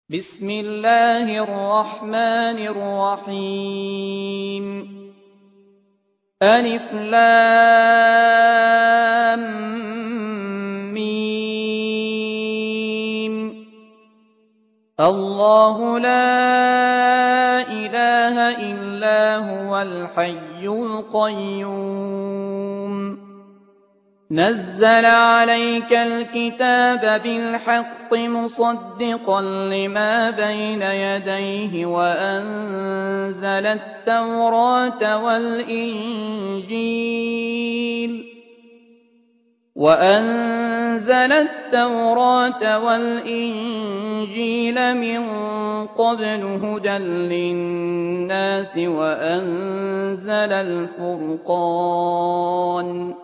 بسم الله الرحمن الرحيم ألف لام ميم الله لا إله إلا هو الحي القيوم نزل عليك الكتاب بالحق مصدقا لما بين يديه وأنزل التوراة والإنجيل من قبل هدى للناس وأنزل الفرقان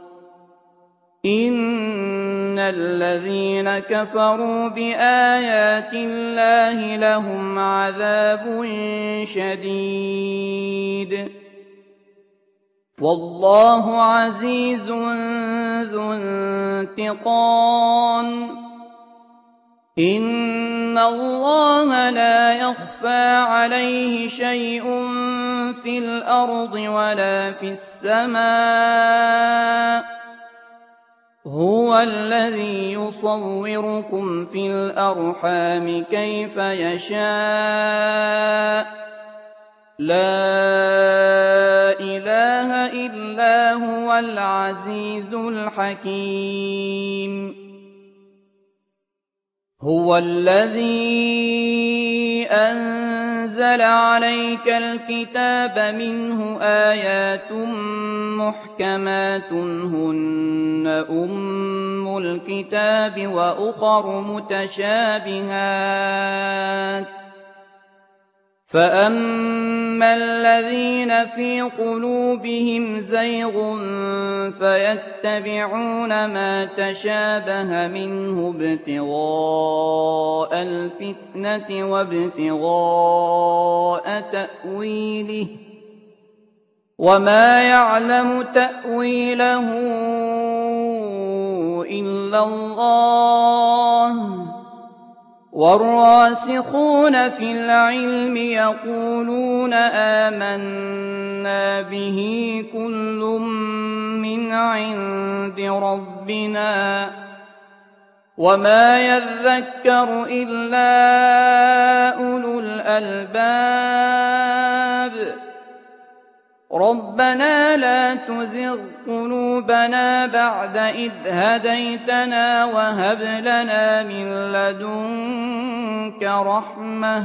إن الذين كفروا بآيات الله لهم عذاب شديد والله عزيز ذو انتقام إن الله لا يخفى عليه شيء في الأرض ولا في السماء هو الذي يصوركم في الأرحام كيف يشاء لا إله إلا هو العزيز الحكيم هو الذي أنزل عليك الكتاب منه آيات محكمات هن أم الكتاب وأخر متشابهات فأما الذين في قلوبهم زيغ فيتبعون ما تشابه منه ابتغاء الفتنة وابتغاء تأويله وما يعلم تأويله إلا الله والراسخون في العلم يقولون آمنا به كل من عند ربنا وما يذكر إلا أولو الألباب ربنا لا تزغ قلوبنا بعد إذ هديتنا وهب لنا من لدنك رحمة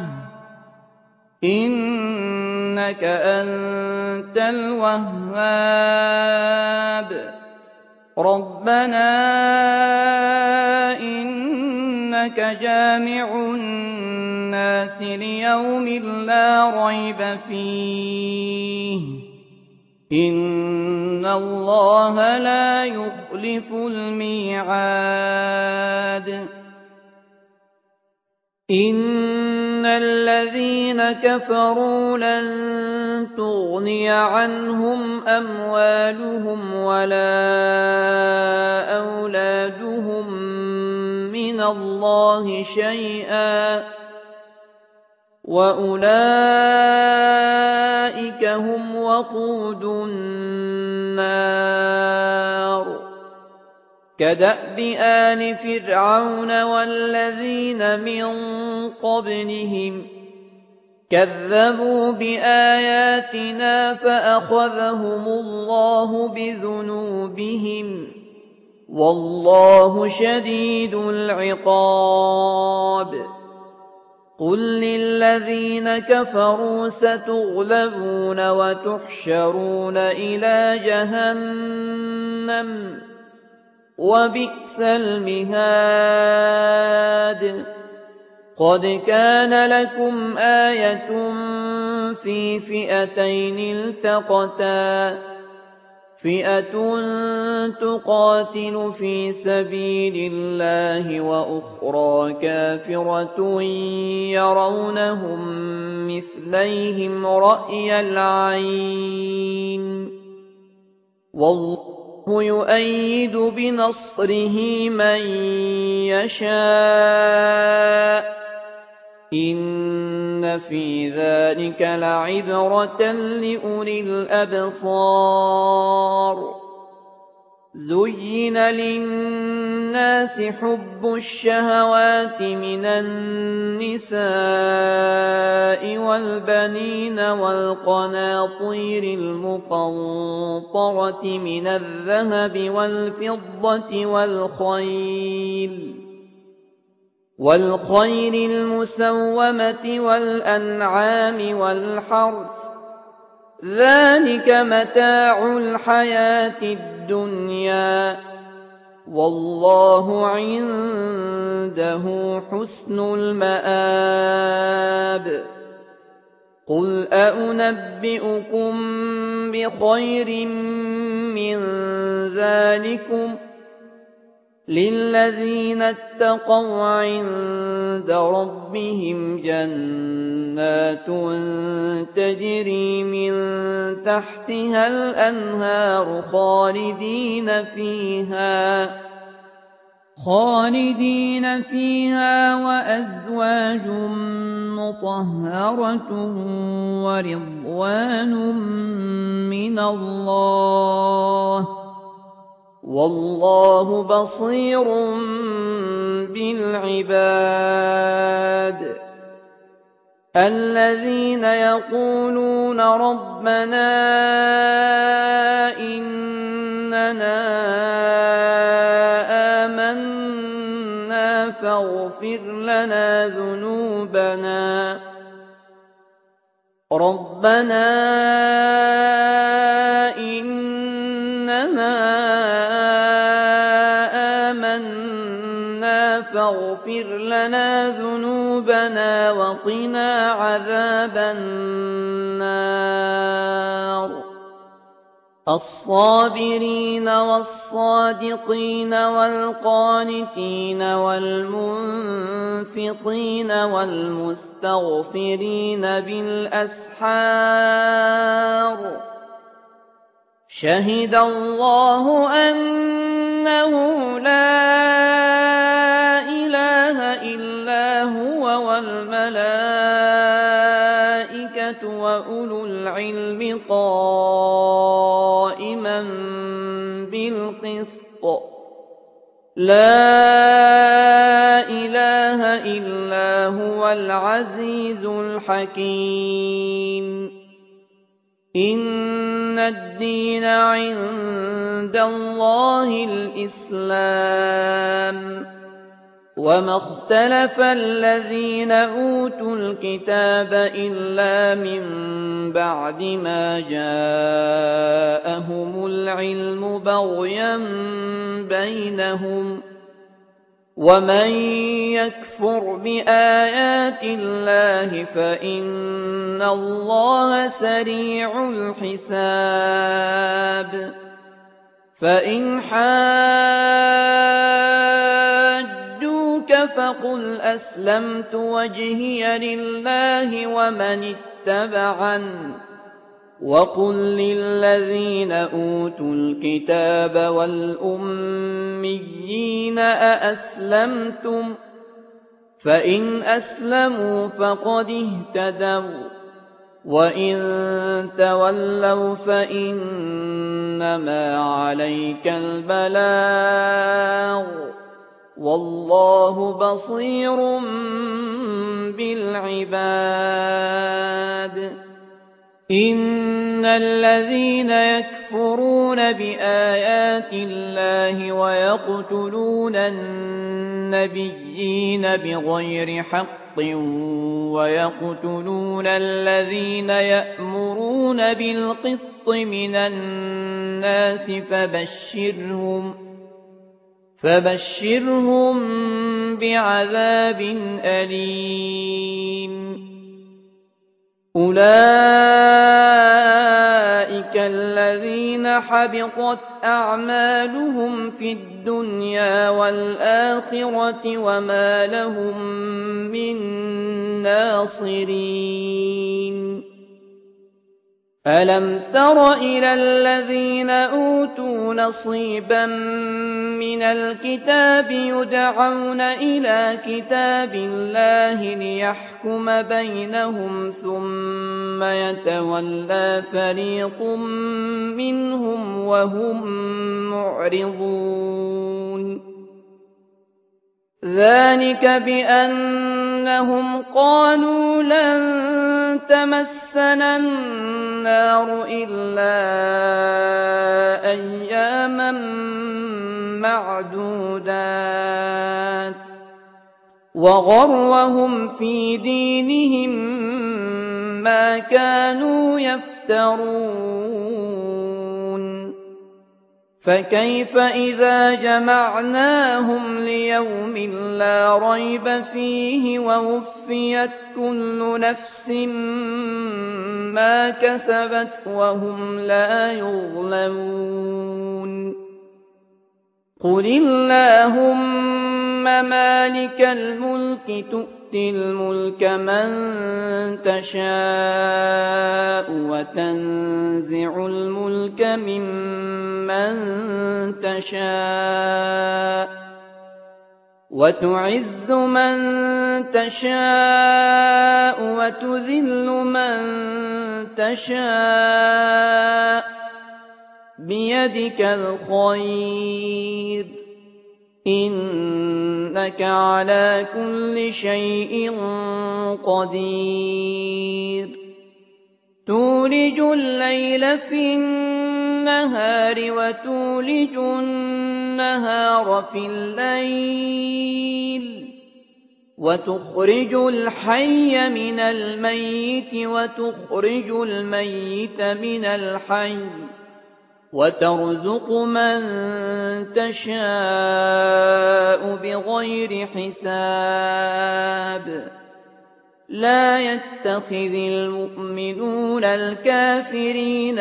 إنك أنت الوهاب ربنا إنك جامع الناس ليوم لا ريب فيه إن الله لا يخلف الميعاد إن الذين كفروا لن تغني عنهم أموالهم ولا أولادهم من الله شيئا وأولئك هم وقود النار كدأب آل فرعون والذين من قبلهم كذبوا بآياتنا فأخذهم الله بذنوبهم والله شديد العقاب قل للذين كفروا ستغلبون وتحشرون إلى جهنم وبئس المهاد قد كان لكم آية في فئتين التقتا فئة تقاتل في سبيل الله وأخرى كافرة يرونهم مثليهم رأي العين والله يؤيد بنصره من يشاء إن في ذلك لعبرة لأولي الأبصار زين للناس حب الشهوات من النساء والبنين والقناطير المقنطرة من الذهب والفضة والخيل المسومة والأنعام والحرث ذلك متاع الحياة الدنيا والله عنده حسن المآب قل أنبئكم بخير من ذلكم للذين اتقوا عند ربهم جنات تجري من تحتها الأنهار خالدين فيها وأزواج مطهرة ورضوان من الله والله بصير بالعباد الذين يقولون ربنا إننا آمنا فاغفر لنا ذنوبنا ربنا إننا آمنا فاغفر لنا ذنوبنا وقنا عذاب النار الصابرين والصادقين والقانتين والمنفقين والمستغفرين بالأسحار شهد الله أنه لا إله إلا هو والملائكة وأولو العلم قائما بالقسط لا إله إلا هو العزيز الحكيم إن الدين عند الله الإسلام وما اختلف الذين أوتوا الكتاب إلا من بعد ما جاءهم العلم بغيا بينهم ومن يكفر بآيات الله فإن الله سريع الحساب فإن حاجوك فقل أسلمت وجهي لله ومن اتبعني وقل للذين أوتوا الكتاب والأميين أأسلمتم فإن أسلموا فقد اهتدوا وإن تولوا فإنما عليك البلاغ والله بصير بالعباد إن الذين يكفرون بآيات الله ويقتلون النبيين بغير حق ويقتلون الذين يأمرون بالقسط من الناس فبشرهم بعذاب أليم أولئك الذين حبطت أعمالهم في الدنيا والآخرة وما لهم من ناصرين أَلَمْ تَرَ إِلَى الَّذِينَ أُوتُوا نَصِيبًا مِّنَ الْكِتَابِ يُدْعَوْنَ إِلَىٰ كِتَابِ اللَّهِ لِيَحْكُمَ بَيْنَهُمْ ثُمَّ يَتَوَلَّىٰ فَرِيقٌ مِّنْهُمْ وَهُم مُّعْرِضُونَ ذَٰلِكَ بِأَنَّهُمْ قَالُوا لَن تَمَسَّنَا النَّارُ إِلَّا أَيَّامًا مَّعْدُودَاتٍ وَغَرَّهُمْ فِي دِينِهِم مَّا كَانُوا يَفْتَرُونَ فَكَيْفَ إِذَا جَمَعْنَاهُمْ لِيَوْمٍ لَّا رَيْبَ فِيهِ وَوُفِّيَتْ كُلُّ نَفْسٍ مَّا كَسَبَتْ وَهُمْ لَا يُظْلَمُونَ قُلِ اللَّهُمَّ مَالِكَ الْمُلْكِ تُؤْتِي الْمُلْكَ مَن تَشَاءُ وَتَنزِعُ الْمُلْكَ مِمَّن تَشَاءُ وَتُعِزُّ مَن تَشَاءُ وَتُذِلُّ مَن تَشَاءُ بِيَدِكَ الْخَيْرُ ۖ إِنَّكَ عَلَىٰ كُلِّ شَيْءٍ قَدِيرٌ تُولِجُ اللَّيْلَ فِي النَّهَارِ وَتُولِجُ النَّهَارَ فِي اللَّيْلِ وَتُخْرِجُ الْحَيَّ مِنَ الْمَيِّتِ وَتُخْرِجُ الْمَيِّتَ مِنَ الْحَيِّ وَتَرْزُقُ مَن تَشَاءُ بِغَيْرِ حِسَابٍ لَا يَتَّخِذِ الْمُؤْمِنُونَ الْكَافِرِينَ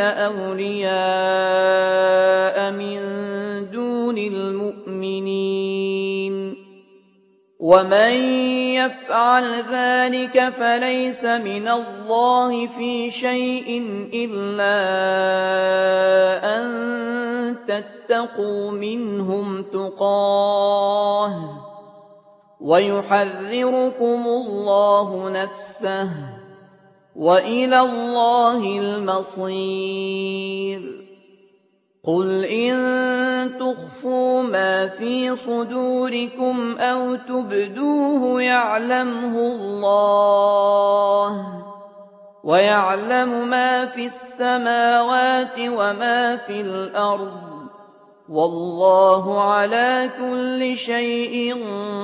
أَوْلِيَاءَ مِن دُونِ الْمُؤْمِنِينَ وَمَن يَفْعَلْ ذَٰلِكَ فَلَيْسَ مِنَ اللَّهِ فِي شَيْءٍ إِلَّا أَن تَتَّقُوا مِنْهُمْ تُقَاةً وَيُحَذِّرُكُمُ اللَّهُ نَفْسَهُ ۗ وَإِلَى اللَّهِ الْمَصِيرُ قُلْ إِن تُخْفُوا مَا فِي صُدُورِكُمْ أَوْ تُبْدُوهُ يَعْلَمْهُ اللَّهُ ۗ وَيَعْلَمُ مَا فِي السَّمَاوَاتِ وَمَا في الْأَرْضِ ۗ وَاللَّهُ عَلَىٰ كُلِّ شَيْءٍ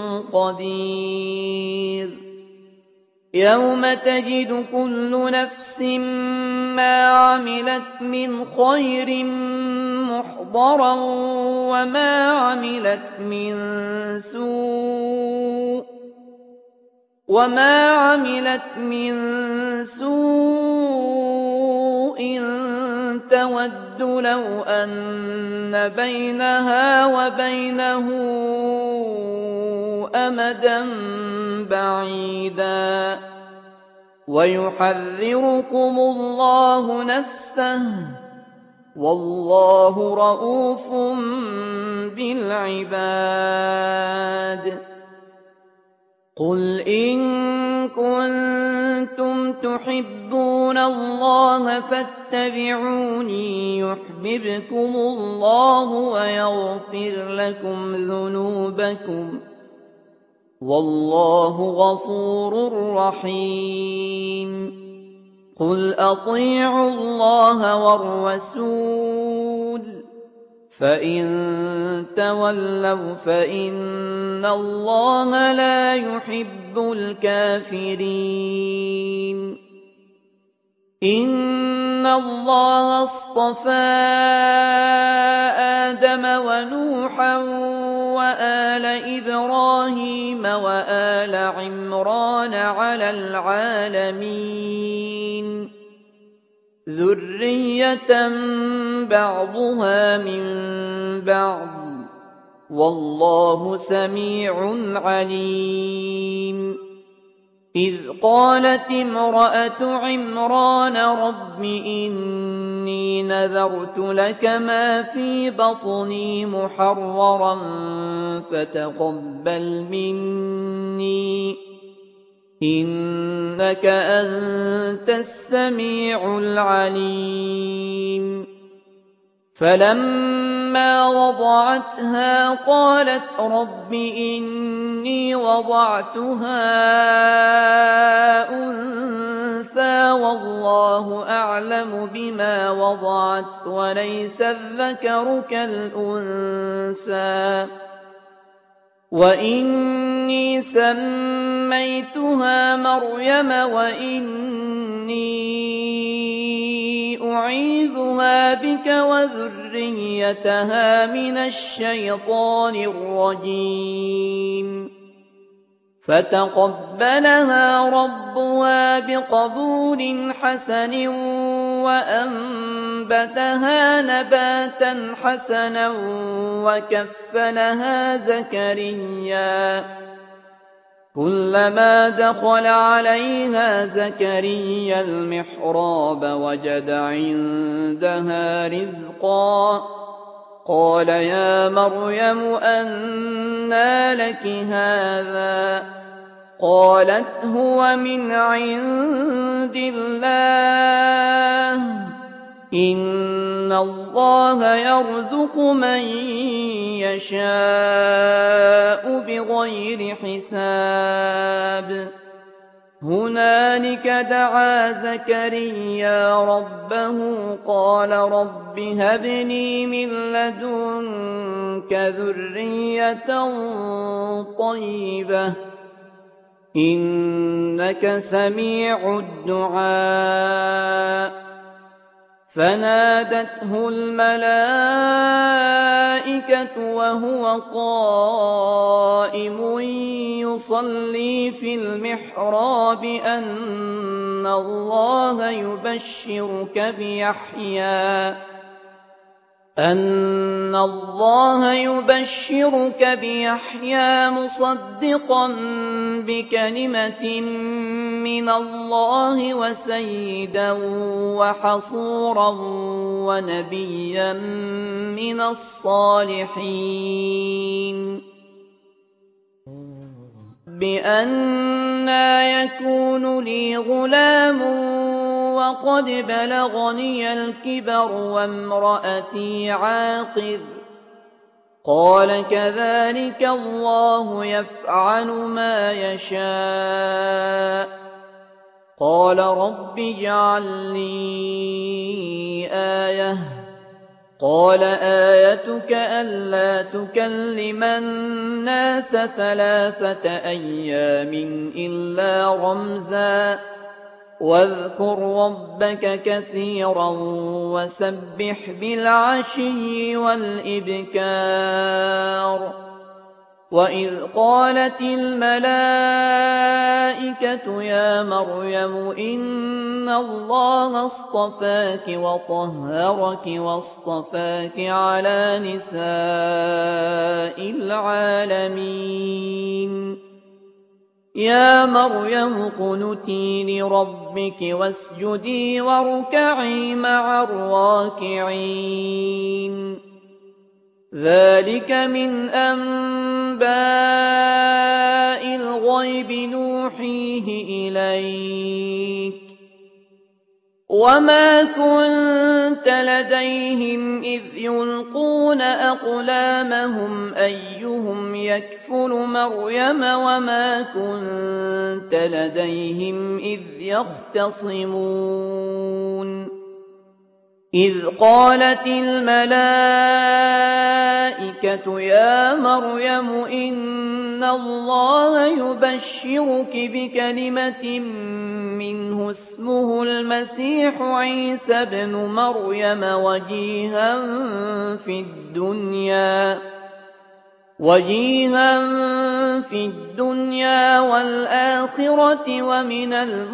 قَدِيرٌ يَوْمَ تَجِدُ كُلُّ نَفْسٍ مَّا عَمِلَتْ مِنْ خَيْرٍ مُّحْضَرًا وَمَا عَمِلَتْ مِن سُوءٍ تَوَدُّ لَوْ أَنَّ بَيْنَهَا وَبَيْنَهُ أَمَدًا بَعِيدًا وَيُحَذِّرُكُمُ اللَّهُ نَفْسَهُ ۗ وَاللَّهُ رَءُوفٌ بِالْعِبَادِ قُلْ إِن كُنتُمْ تُحِبُّونَ اللَّهَ فَاتَّبِعُونِي يُحْبِبْكُمُ اللَّهُ وَيَغْفِرْ لَكُمْ ذُنُوبَكُمْ ۗ وَاللَّهُ غَفُورٌ رَّحِيمٌ قُلْ أَطِيعُوا اللَّهَ وَالرَّسُولَ ۖ فَإِن تَوَلَّوْا فَإِنَّ اللَّهَ لَا يُحِبُّ الْكَافِرِينَ إِنَّ اللَّهَ اصْطَفَىٰ آدَمَ وَنُوحًا وَآلَ إِبْرَاهِيمَ وَآلَ عِمْرَانَ عَلَى الْعَالَمِينَ ذُرِّيَّةً بَعْضُهَا مِن بَعْضٍ ۗ وَاللَّهُ سَمِيعٌ عَلِيمٌ إذ قالت امرأة عمران رب إني نذرت لك ما في بطني محررا فتقبل مني إنك أنت السميع العليم فلما وضعتها قالت رب إني وضعتها أنثى والله أعلم بما وضعت وليس الذكر كالأنثى وإني سميتها مريم وإني أعيذها بك وذريتها من الشيطان الرجيم فتقبلها ربها بقبول حسن وأنبتها نباتا حسنا وكفلها زكريا كلما دخل عليها زكريا المحراب وجد عندها رزقا قال يا مريم أنى لك هذا قالت هو من عند الله إن الله يرزق من يشاء بغير حساب هنالك دعا زكريا ربه قال رب هب لي من لدنك ذرية طيبة إنك سميع الدعاء فنادته الملائكة وهو قائم يصلي في المحراب أن الله يبشرك بيحيى مصدقا بكلمة من الله وسيدا وحصورا ونبيا من الصالحين بأنى يكون لي غلام وقد بلغني الكبر وامرأتي عاقر قال كذلك الله يفعل ما يشاء قال رب اجعل لي آية قال آيتك ألا تكلم الناس 3 أيام إلا رمزا واذكر ربك كثيرا وسبح بالعشي والإبكار وإذ قالت الملائكة يا مريم إن الله اصطفاك وطهرك واصطفاك على نساء العالمين يا مريم قنتي لربك واسجدي واركعي مع الراكعين ذلك من أنباء الغيب نوحيه إليك وما كنت لديهم إذ يلقون أقلامهم أيهم يكفل مريم وما كنت لديهم إذ يختصمون إذ قالت الملائكة يا مريم إن الله يبشرك بكلمة منه اسمه المسيح عيسى ابن مريم وجيها في الدنيا والآخرة ومن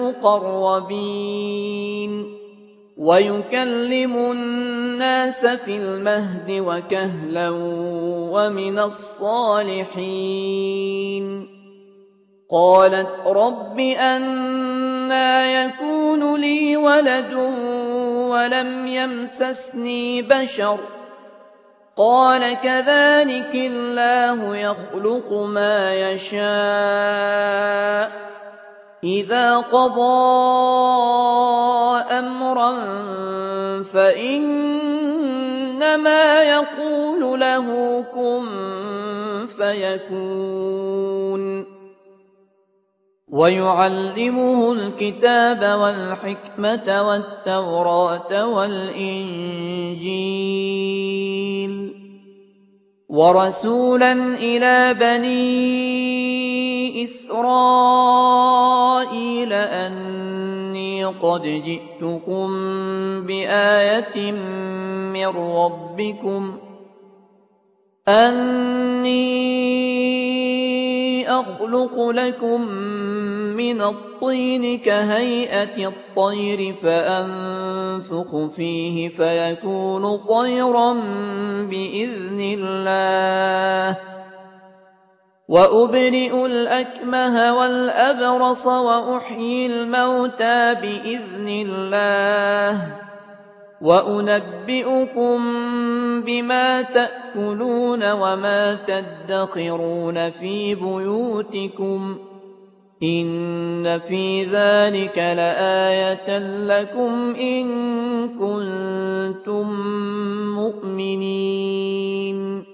المقربين ويكلم الناس في المهد وكهلا ومن الصالحين قالت رب أنى يكون لي ولد ولم يمسسني بشر قال كذلك الله يخلق ما يشاء إذا قضى أمرا فإنما يقول له كن فيكون ويعلمه الكتاب والحكمة والتوراة والإنجيل ورسولا إلى بني إسرائيل أني قد جئتكم بآية من ربكم أني أخلق لكم من الطين كهيئة الطير فأنفخ فيه فيكون طيرا بإذن الله وأبرئ الأكمه والأبرص وأحيي الموتى بإذن الله وأنبئكم بما تأكلون وما تدخرون في بيوتكم إن في ذلك لآية لكم إن كنتم مؤمنين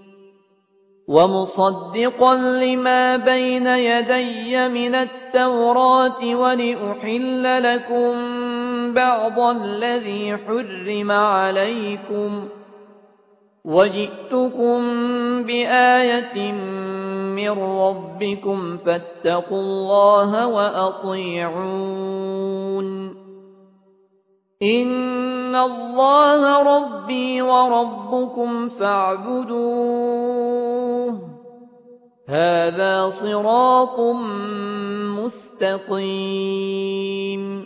ومصدقا لما بين يدي من التوراة ولأحل لكم بعض الذي حرم عليكم وجئتكم بآية من ربكم فاتقوا الله وأطيعون إن الله ربي وربكم فاعبدوه هذا صراط مستقيم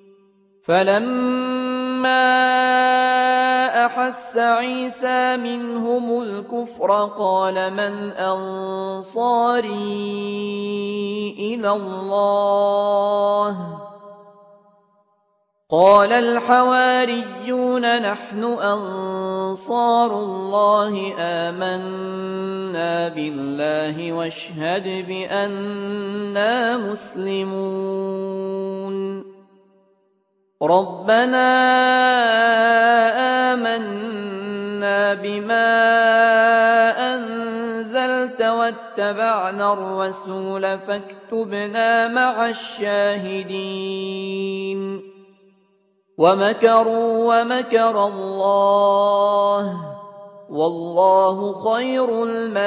فلما أحس عيسى منهم الكفر قال من أنصاري إلى الله قال الحواريون نحن أنصار الله آمنا بالله واشهد بأننا مسلمون ربنا آمنا بما أنزلت واتبعنا الرسول فاكتبنا مع الشاهدين ومكروا ومكر الله والله خير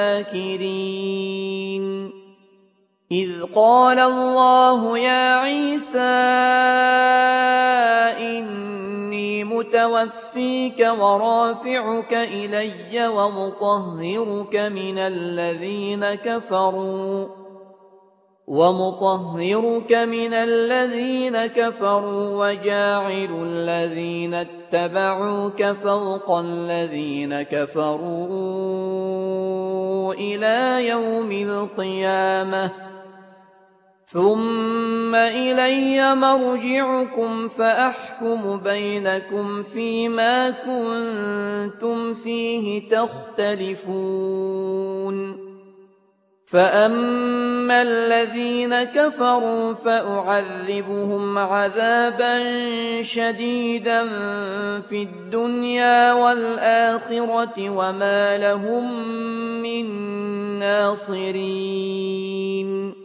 الماكرين إذ قال الله يا عيسى إني متوفيك ورافعك إلي ومطهرك من الذين كفروا وجاعل الذين اتبعوك فوق الذين كفروا إلى يوم القيامة ثم إلي مرجعكم فأحكم بينكم فيما كنتم فيه تختلفون فأما الذين كفروا فأعذبهم عذابا شديدا في الدنيا والآخرة وما لهم من ناصرين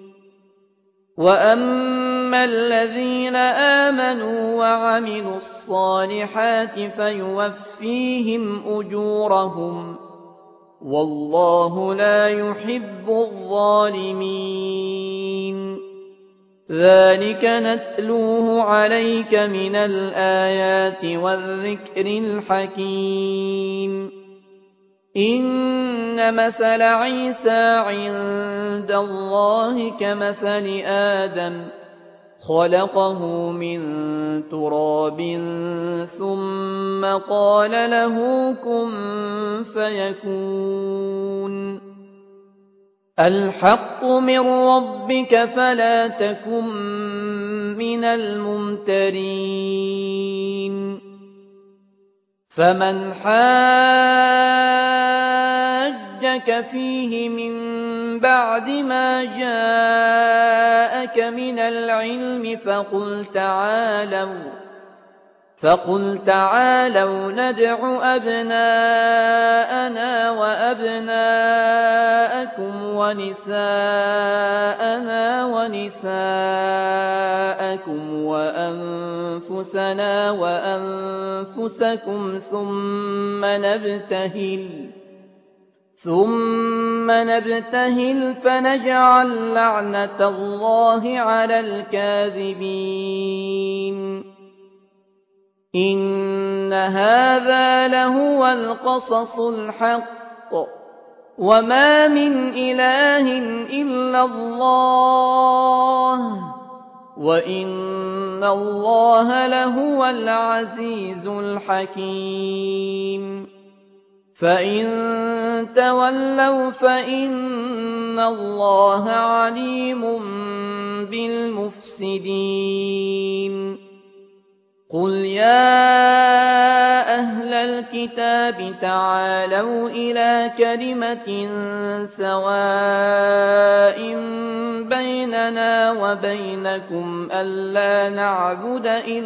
وأما الذين آمنوا وعملوا الصالحات فيوفيهم أجورهم والله لا يحب الظالمين ذلك نتلوه عليك من الآيات والذكر الحكيم إن مثل عيسى عند الله كمثل آدم خلقه من تراب ثم قال له كن فيكون الحق من ربك فلا تكن من الممترين فمن حاجك فيه من بعد ما جاءك من العلم فقل تعالوا ندع أبناءنا وأبناءكم ونساءنا ونساءكم وأنفسنا وأنفسكم ثم نبتهل فنجعل لعنة الله على الكاذبين إن هذا لهو القصص الحق وما من إله إلا الله وإن الله لهو العزيز الحكيم فإن تولوا فإن الله عليم بالمفسدين قل يا أهل الكتاب تعالوا إلى كلمة سواء بيننا وبينكم ألا نعبد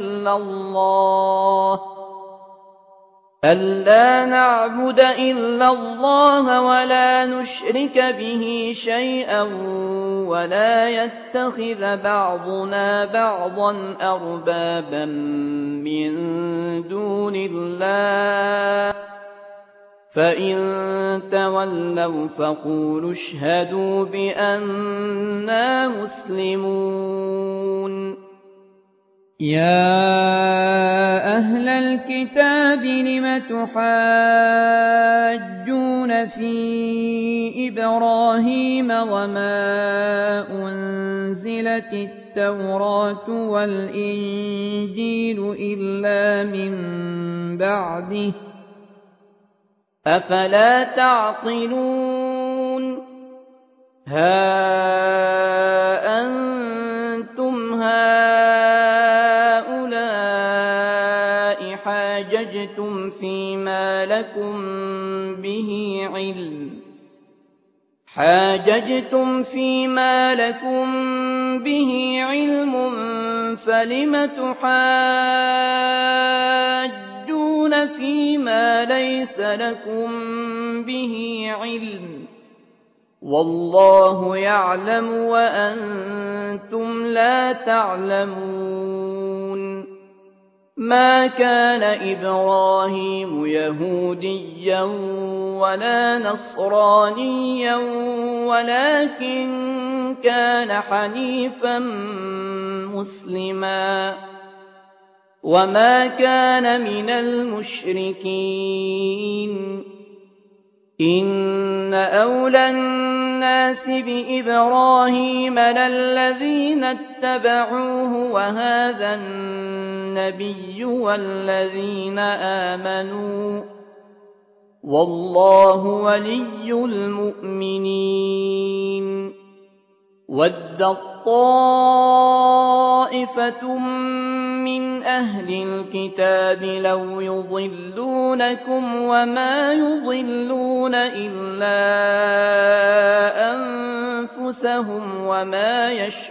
إلا الله ولا نشرك به شيئا ولا يتخذ بعضنا بعضا أربابا من دون الله فإن تولوا فقولوا اشهدوا بأننا مسلمون يا أهل الكتاب لم تحاجون في إبراهيم وما أنزلت التوراة والإنجيل إلا من بعده أفلا تعقلون ها أنتم هؤلاء حاججتم فيما لكم به علم فلم تحاجون فيما ليس لكم به علم والله يعلم وأنتم لا تعلمون ما كان إبراهيم يهوديا ولا نصرانيا ولكن كان حنيفا مسلما وما كان من المشركين إن أولى الناس بإبراهيم للذين اتبعوه وهذا النبي والذين آمنوا والله ولي المؤمنين ودت طائفة من أهل الكتاب لو يضلونكم وما يضلون إلا أنفسهم وما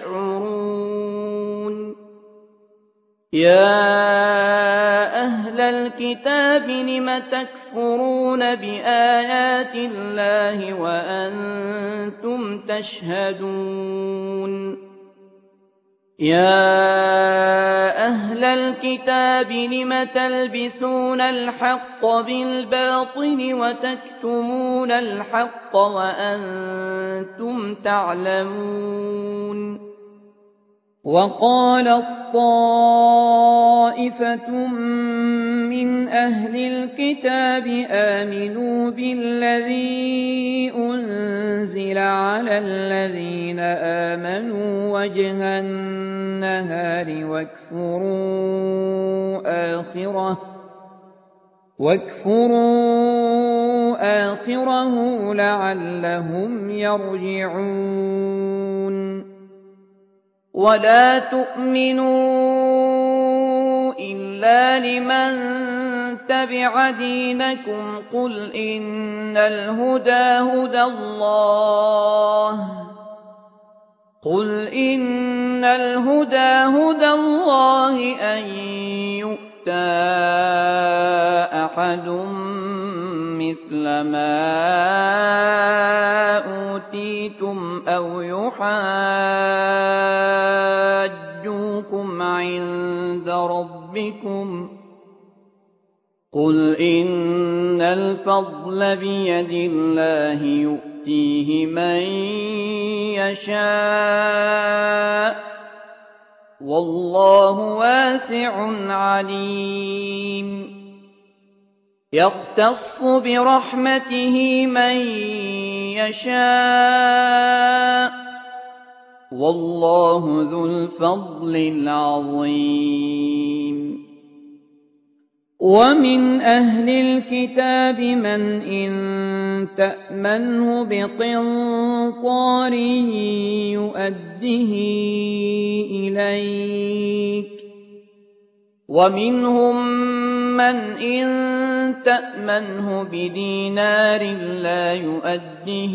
يشعرون يا أهل الكتاب لم تكفرون بآيات الله وأنتم تشهدون يا أهل الكتاب لم تلبسون الحق بالباطل وتكتمون الحق وأنتم تعلمون وقالت طائفة من أهل الكتاب آمنوا بالذي أنزل على الذين آمنوا وجه النهار واكفروا آخِرَهُ لَعَلَّهُمْ يَرْجِعُونَ وَلَا تُؤْمِنُوا إِلَّا لِمَن تَبِعَ دِينَكُمْ قُلْ إِنَّ الْهُدَىٰ هُدَى اللَّهِ أَن يُؤْتَىٰ أَحَدٌ مِّثْلَ مَا أُوتِيتُمْ أَوْ يُحَاجُّوكُمْ عِندَ رَبِّكُمْ ۗ قُلْ إِنَّ الْفَضْلَ بِيَدِ اللَّهِ يُؤْتِيهِ مَن يَشَاءُ ۗ وَاللَّهُ وَاسِعٌ عَلِيمٌ يَخْتَصُّ بِرَحْمَتِهِ مَن يَشَاءُ ۗ وَاللَّهُ ذُو الْفَضْلِ الْعَظِيمِ وَمِنْ أَهْلِ الْكِتَابِ مَنْ إِن تَأْمَنْهُ بِقِنطَارٍ يُؤَدِّهِ إِلَيْكَ ۖ وَمِنْهُم مَّنْ إِن تَأْمَنْهُ بِدِينَارٍ لَّا يُؤَدِّهِ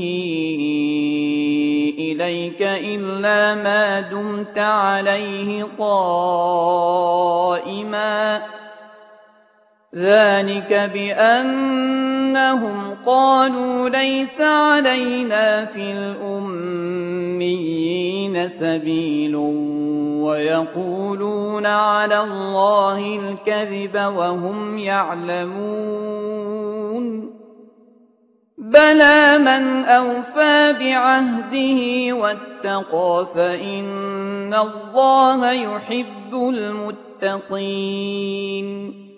إِلَيْكَ إِلَّا مَا دُمْتَ عَلَيْهِ قَائِمًا ۗ ذَٰلِكَ بِأَنَّهُمْ قَالُوا لَيْسَ عَلَيْنَا فِي الْأُمِّيِّينَ سَبِيلٌ وَيَقُولُونَ عَلَى اللَّهِ الْكَذِبَ وَهُمْ يَعْلَمُونَ بَلَىٰ مَنْ أَوْفَىٰ بِعَهْدِهِ وَاتَّقَىٰ فَإِنَّ اللَّهَ يُحِبُّ الْمُتَّقِينَ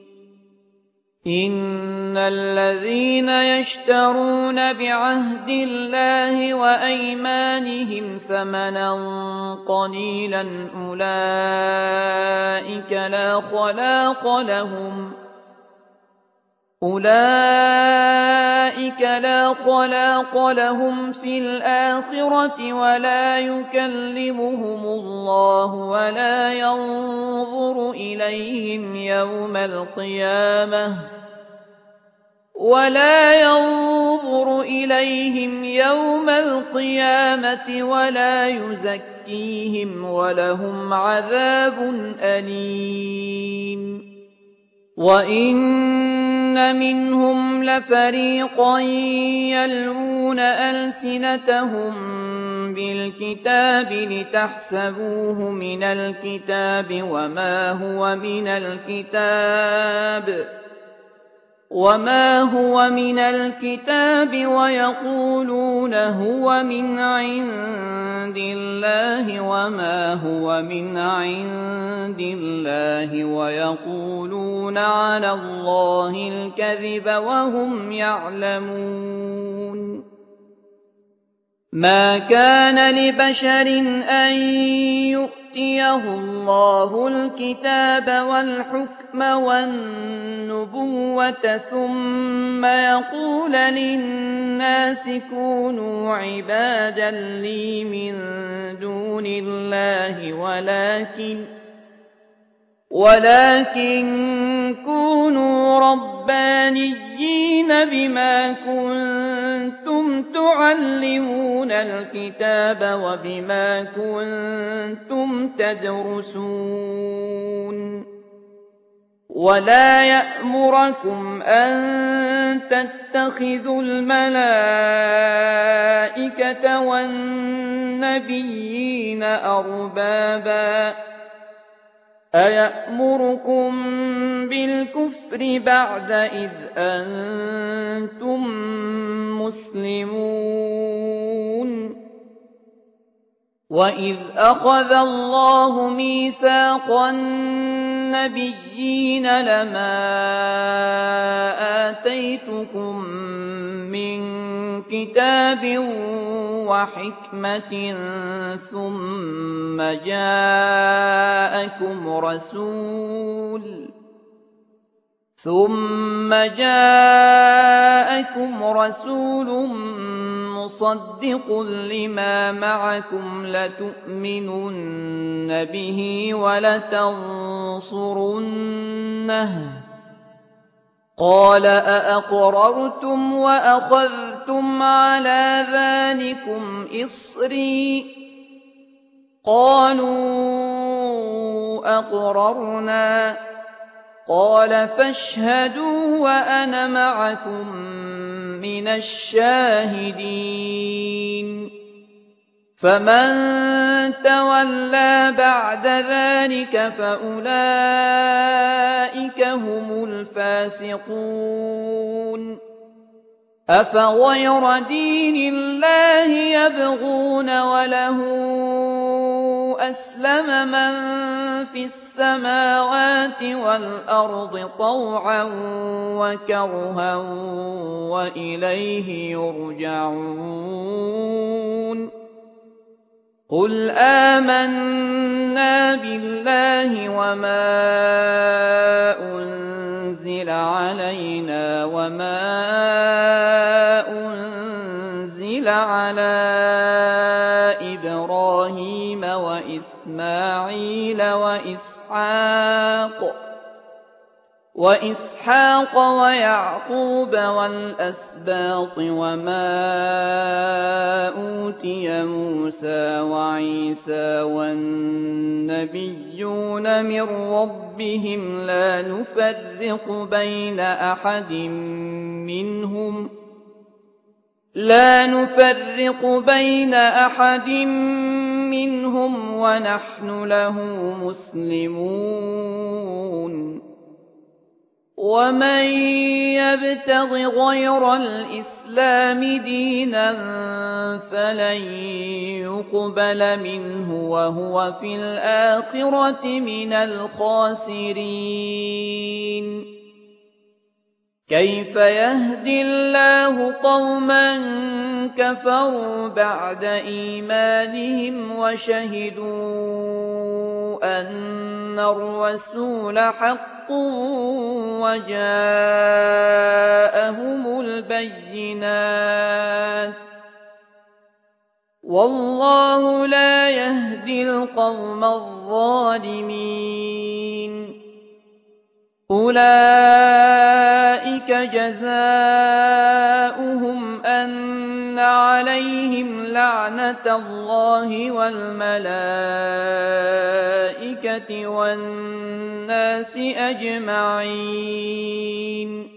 إِنَّ الَّذِينَ يَشْتَرُونَ بِعَهْدِ اللَّهِ وَأَيْمَانِهِمْ ثَمَنًا قَلِيلًا أُولَٰئِكَ لَا خَلَاقَ لَهُمْ فِي الْآخِرَةِ وَلَا يُكَلِّمُهُمُ اللَّهُ وَلَا يَنظُرُ إِلَيْهِمْ يَوْمَ الْقِيَامَةِ وَلَا يُزَكِّيهِمْ وَلَهُمْ عَذَابٌ أَلِيمٌ وَإِنَّ مِنْهُمْ لَفَرِيقًا يَلْوُونَ أَلْسِنَتَهُم بِالْكِتَابِ لِتَحْسَبُوهُ مِنَ الْكِتَابِ وَمَا هُوَ مِنَ الْكِتَابِ وَيَقُولُونَ هُوَ مِنْ عِندِ اللَّهِ وَمَا هُوَ مِنْ عِندِ اللَّهِ وَيَقُولُونَ عَلَى اللَّهِ الْكَذِبَ وَهُمْ يَعْلَمُونَ مَا كَانَ لِبَشَرٍ أَن يُؤْتِيَهُ اللَّهُ الْكِتَابَ وَالْحُكْمَ وَالنُّبُوَّةَ ثُمَّ يَقُولَ لِلنَّاسِ كُونُوا عِبَادًا لِّي مِن دُونِ اللَّهِ ولكن كونوا ربانيين بما كنتم تعلمون الكتاب وبما كنتم تدرسون ولا يأمركم أن تتخذوا الملائكة والنبيين أربابا أَيَأْمُرُكُم بِالْكُفْرِ بَعْدَ إِذْ أَنتُم مُّسْلِمُونَ وَإِذْ أَخَذَ اللَّهُ مِيثَاقَ النَّبِيِّينَ لَمَا آتَيْتُكُم مِّن كِتَابٍ وَحِكْمَةٍ ثُمَّ ثم جاءكم رسول مصدق لما معكم لتؤمنن به ولتنصرنه قال أأقررتم وأخذتم على ذلكم إصري قالوا أقررنا قال فاشهدوا وأنا معكم من الشاهدين فمن تولى بعد ذلك فأولئك هم الفاسقون أفغير دين الله يبغون وله أسلم من في السماوات والأرض طوعا وكرها وإليه يرجعون قل آمنا بالله وما أنزل علينا وما أنزل على إبراهيم وإسماعيل وإسحاق ويعقوب والأسباط وما أوتي موسى وعيسى والنبيون من ربهم لا نفرق بين أحد منهم ونحن له مسلمون ومن يبتغ غير الإسلام دينا فلن يقبل منه وهو في الآخرة من الخاسرين كيف يهدي الله قوما كفروا بعد إيمانهم وشهدوا أن الرسول حق وجاءهم البينات والله لا يهدي القوم الظالمين أولئك جزاؤهم أن عليهم لعنة الله والملائكة والناس أجمعين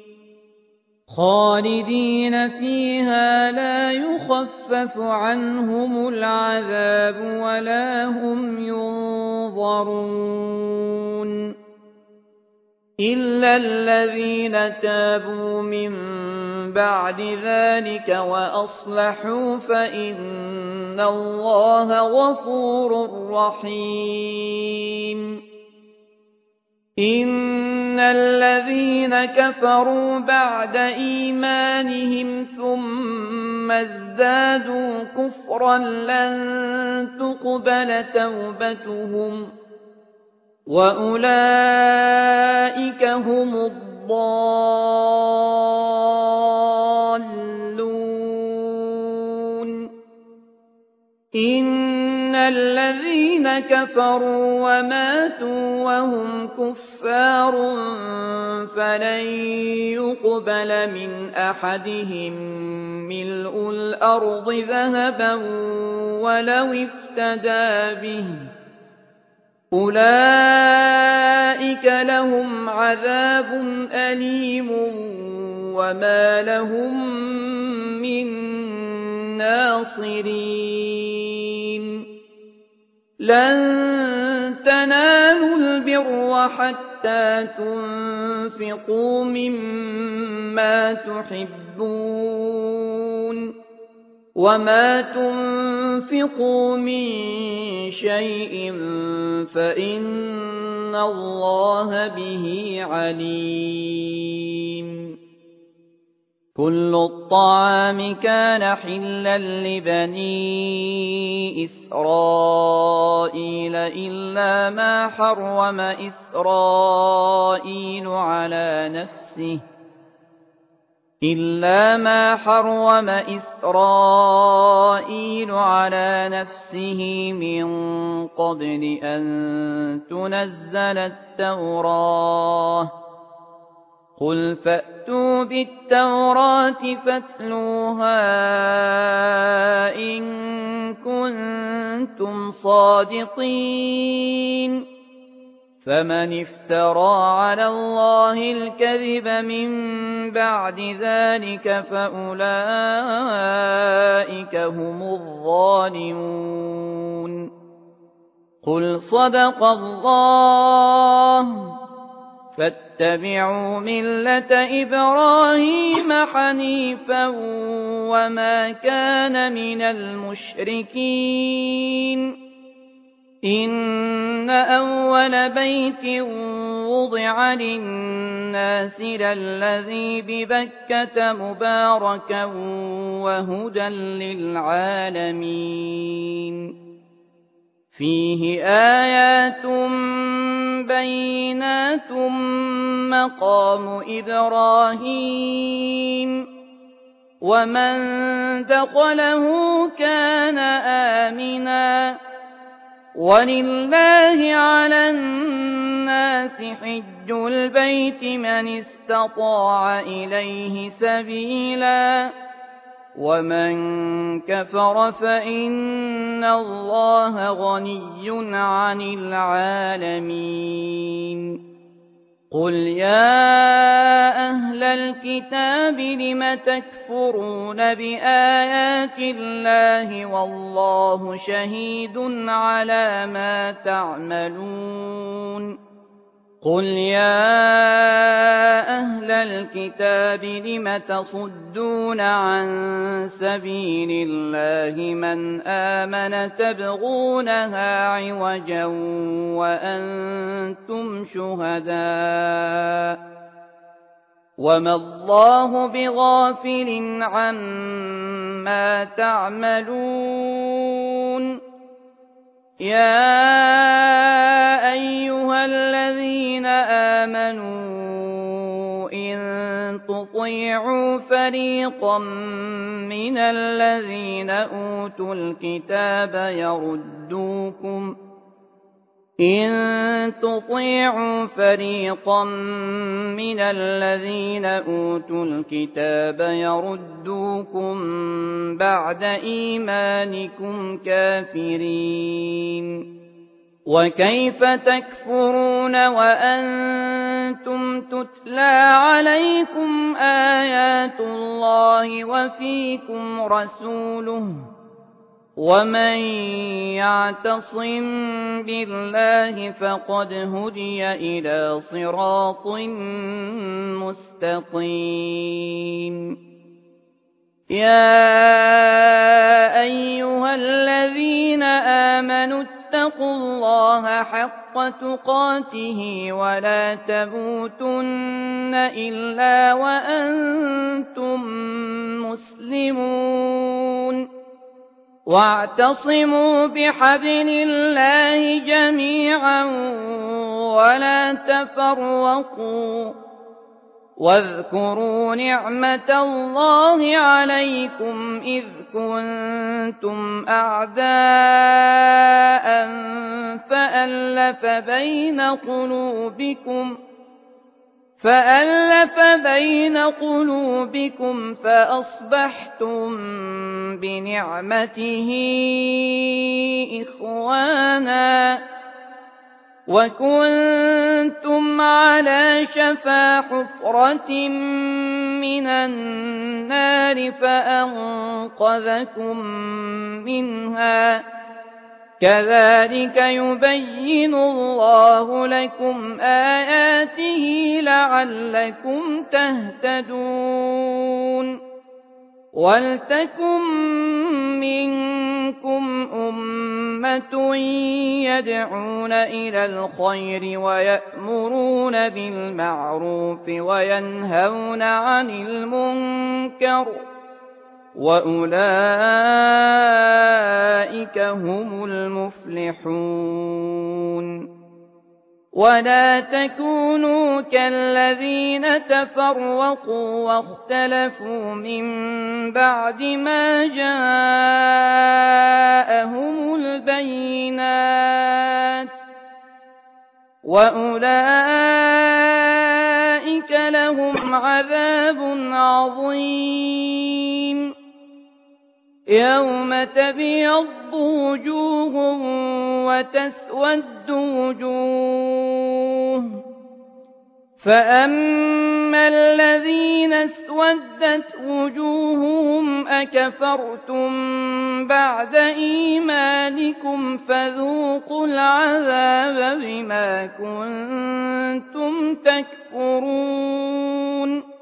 خالدين فيها لا يخفف عنهم العذاب ولا هم ينظرون إلا الذين تابوا من بعد ذلك وأصلحوا فإن الله غفور رحيم إن الذين كفروا بعد إيمانهم ثم ازدادوا كفرا لن تقبل توبتهم وأولئك هم الضالون إن الذين كفروا وماتوا وهم كفار فلن يقبل من أحدهم ملء الأرض ذهبا ولو افتدى به أولئك لهم عذاب أليم وما لهم من ناصرين لن تنالوا البر حتى تنفقوا مما تحبون وما تنفقوا من شيء فإن الله به عليم كل الطعام كان حلا لبني إسرائيل إلا ما حرم إسرائيل على نفسه من قبل أن تنزل التوراة قل فأتوا بالتوراة فاتلوها إن كنتم صادقين فمن افترى على الله الكذب من بعد ذلك فأولئك هم الظالمون قل صدق الله فاتبعوا ملة إبراهيم حنيفا وما كان من المشركين إن أول بيت وضع للناس للذي ببكة مباركا وهدى للعالمين فيه آيات بينات مقام إبراهيم ومن دخله كان آمنا ولله على الناس حج البيت من استطاع إليه سبيلا ومن كفر فإن الله غني عن العالمين قل يا أهل الكتاب لم تكفرون بآيات الله والله شهيد على ما تعملون قل يا أهل الكتاب لم تصدون عن سبيل الله من آمن تبغونها عوجا وأنتم شهداء وما الله بغافل عما تعملون يا أيها الذين آمنوا إن تطيعوا فريقا من الذين أوتوا الكتاب يردوكم بعد إيمانكم كافرين وكيف تكفرون وأنتم تتلى عليكم آيات الله وفيكم رسوله ومن يعتصم بالله فقد هدي إلى صراط مستقيم يا أيها الذين آمنوا اتقوا الله حق تقاته ولا تموتن إلا وأنتم مسلمون واعتصموا بحبل الله جميعا ولا تفرقوا واذكروا نعمة الله عليكم إذ كنتم أعداء فألف بين قلوبكم فأصبحتم بنعمته إخوانا وكنتم على شفا حفرة من النار فأنقذكم منها كذلك يبين الله لكم آياته لعلكم تهتدون وَلْتَكُن مِّنكُمْ أُمَّةٌ يَدْعُونَ إِلَى الْخَيْرِ وَيَأْمُرُونَ بِالْمَعْرُوفِ وَيَنْهَوْنَ عَنِ الْمُنكَرِ ۚ وَأُولَٰئِكَ هُمُ الْمُفْلِحُونَ. وَلَا تَكُونُوا كَالَّذِينَ تَفَرَّقُوا وَاخْتَلَفُوا مِن بَعْدِ مَا جَاءَهُمُ الْبَيِّنَاتُ ۚ وَأُولَٰئِكَ لَهُمْ عَذَابٌ عَظِيمٌ. يَوْمَ تَبْيَضُّ وُجُوهٌ وَتَسْوَدُّ وُجُوهٌ ۚ فَأَمَّا الَّذِينَ اسْوَدَّتْ وُجُوهُهُمْ أَكَفَرْتُم بَعْدَ إِيمَانِكُمْ فَذُوقُوا الْعَذَابَ بِمَا كُنتُمْ تَكْفُرُونَ.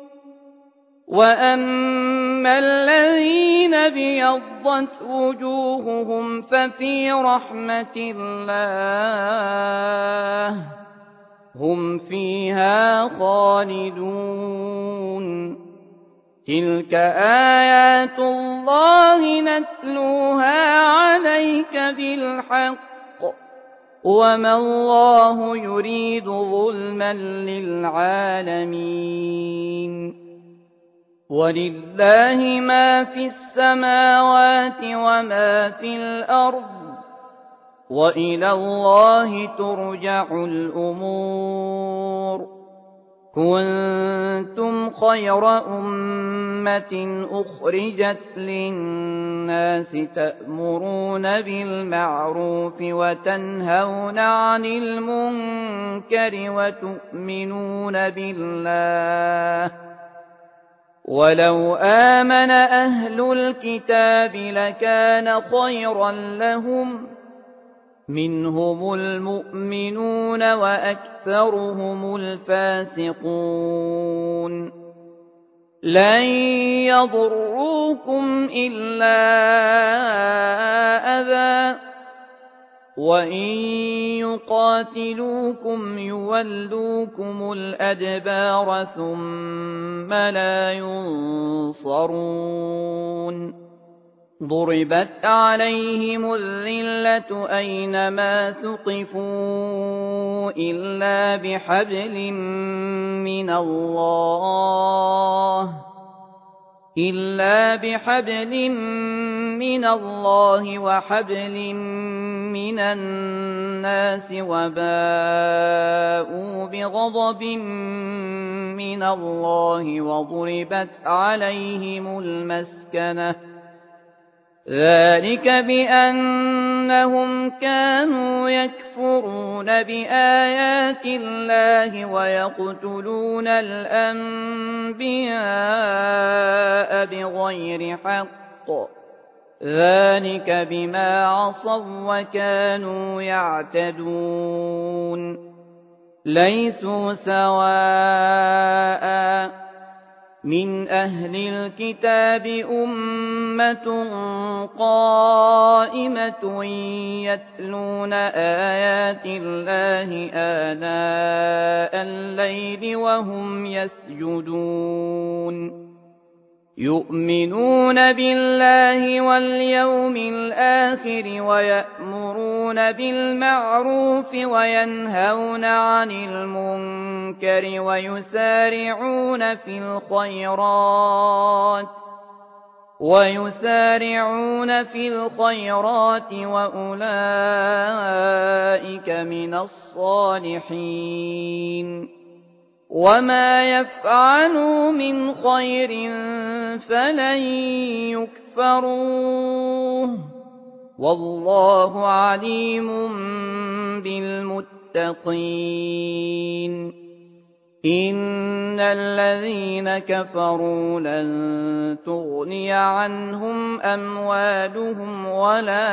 وَأَمَّا الَّذِينَ ابْيَضَّتْ وُجُوهُهُمْ فَفِي رَحْمَةِ اللَّهِ هُمْ فِيهَا خَالِدُونَ. تِلْكَ آيَاتُ اللَّهِ نَتْلُوهَا عَلَيْكَ بِالْحَقِّ ۗ وَمَا اللَّهُ يُرِيدُ ظُلْمًا لِّلْعَالَمِينَ. وَلِلَّهِ مَا فِي السَّمَاوَاتِ وَمَا فِي الْأَرْضِ ۚ وَإِلَى اللَّهِ تُرْجَعُ الْأُمُورُ. كُنتُمْ خَيْرَ أُمَّةٍ أُخْرِجَتْ لِلنَّاسِ تَأْمُرُونَ بِالْمَعْرُوفِ وَتَنْهَوْنَ عَنِ الْمُنكَرِ وَتُؤْمِنُونَ بِاللَّهِ ۗ وَلَوْ آمَنَ أَهْلُ الْكِتَابِ لَكَانَ خَيْرًا لَّهُم ۚ مِّنْهُمُ الْمُؤْمِنُونَ وَأَكْثَرُهُمُ الْفَاسِقُونَ. لَن يَضُرُّوكُمْ إِلَّا أَذًى ۖ وَإِن يُقَاتِلُوكُمْ يُوَلُّوكُمُ الْأَدْبَارَ ثُمَّ لَا يُنصَرُونَ. ضُرِبَتْ عَلَيْهِمُ الذِّلَّةُ أَيْنَمَا ثُقِفُوا إِلَّا بِحَبْلٍ مِّنَ اللَّهِ وَحَبْلٍ مِّنَ النَّاسِ وَبَاءُوا بِغَضَبٍ مِّنَ اللَّهِ وَضُرِبَتْ عَلَيْهِمُ الْمَسْكَنَةُ ۚ ذَٰلِكَ بِأَنَّهُمْ كَانُوا يَكْفُرُونَ بِآيَاتِ اللَّهِ وَيَقْتُلُونَ الْأَنبِيَاءَ بِغَيْرِ حَقٍّ ۚ ذَٰلِكَ بِمَا عَصَوا وَّكَانُوا يَعْتَدُونَ. لَيْسُوا سَوَاءً ۗ مِّنْ أَهْلِ الْكِتَابِ أُمَّةٌ قَائِمَةٌ يَتْلُونَ آيَاتِ اللَّهِ آنَاءَ اللَّيْلِ وَهُمْ يَسْجُدُونَ. يُؤْمِنُونَ بِاللَّهِ وَالْيَوْمِ الْآخِرِ وَيَأْمُرُونَ بِالْمَعْرُوفِ وَيَنْهَوْنَ عَنِ الْمُنكَرِ وَيُسَارِعُونَ فِي الْخَيْرَاتِ وَأُولَٰئِكَ مِنَ الصَّالِحِينَ. وَمَا يَفْعَلُوا مِنْ خَيْرٍ فَلَن يُكْفَرُوهُ ۗ وَاللَّهُ عَلِيمٌ بِالْمُتَّقِينَ. إِنَّ الَّذِينَ كَفَرُوا لَن تُغْنِيَ عَنْهُمْ أَمْوَالُهُمْ وَلَا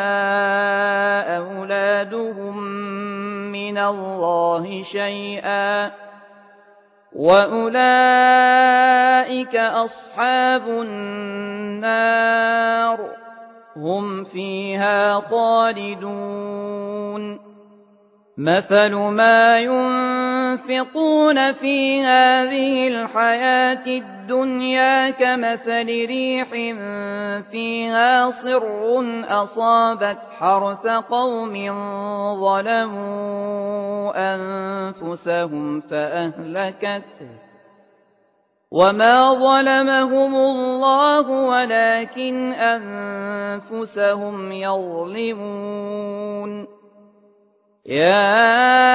أَوْلَادُهُم مِّنَ اللَّهِ شَيْئًا ۖ وأولئك أصحاب النار هم فيها خالدون مثل ما ينفقون في هذه الحياة الدنيا كمثل ريح فيها صر أصابت حرث قوم ظلموا أنفسهم فأهلكته وما ظلمهم الله ولكن أنفسهم يظلمون يا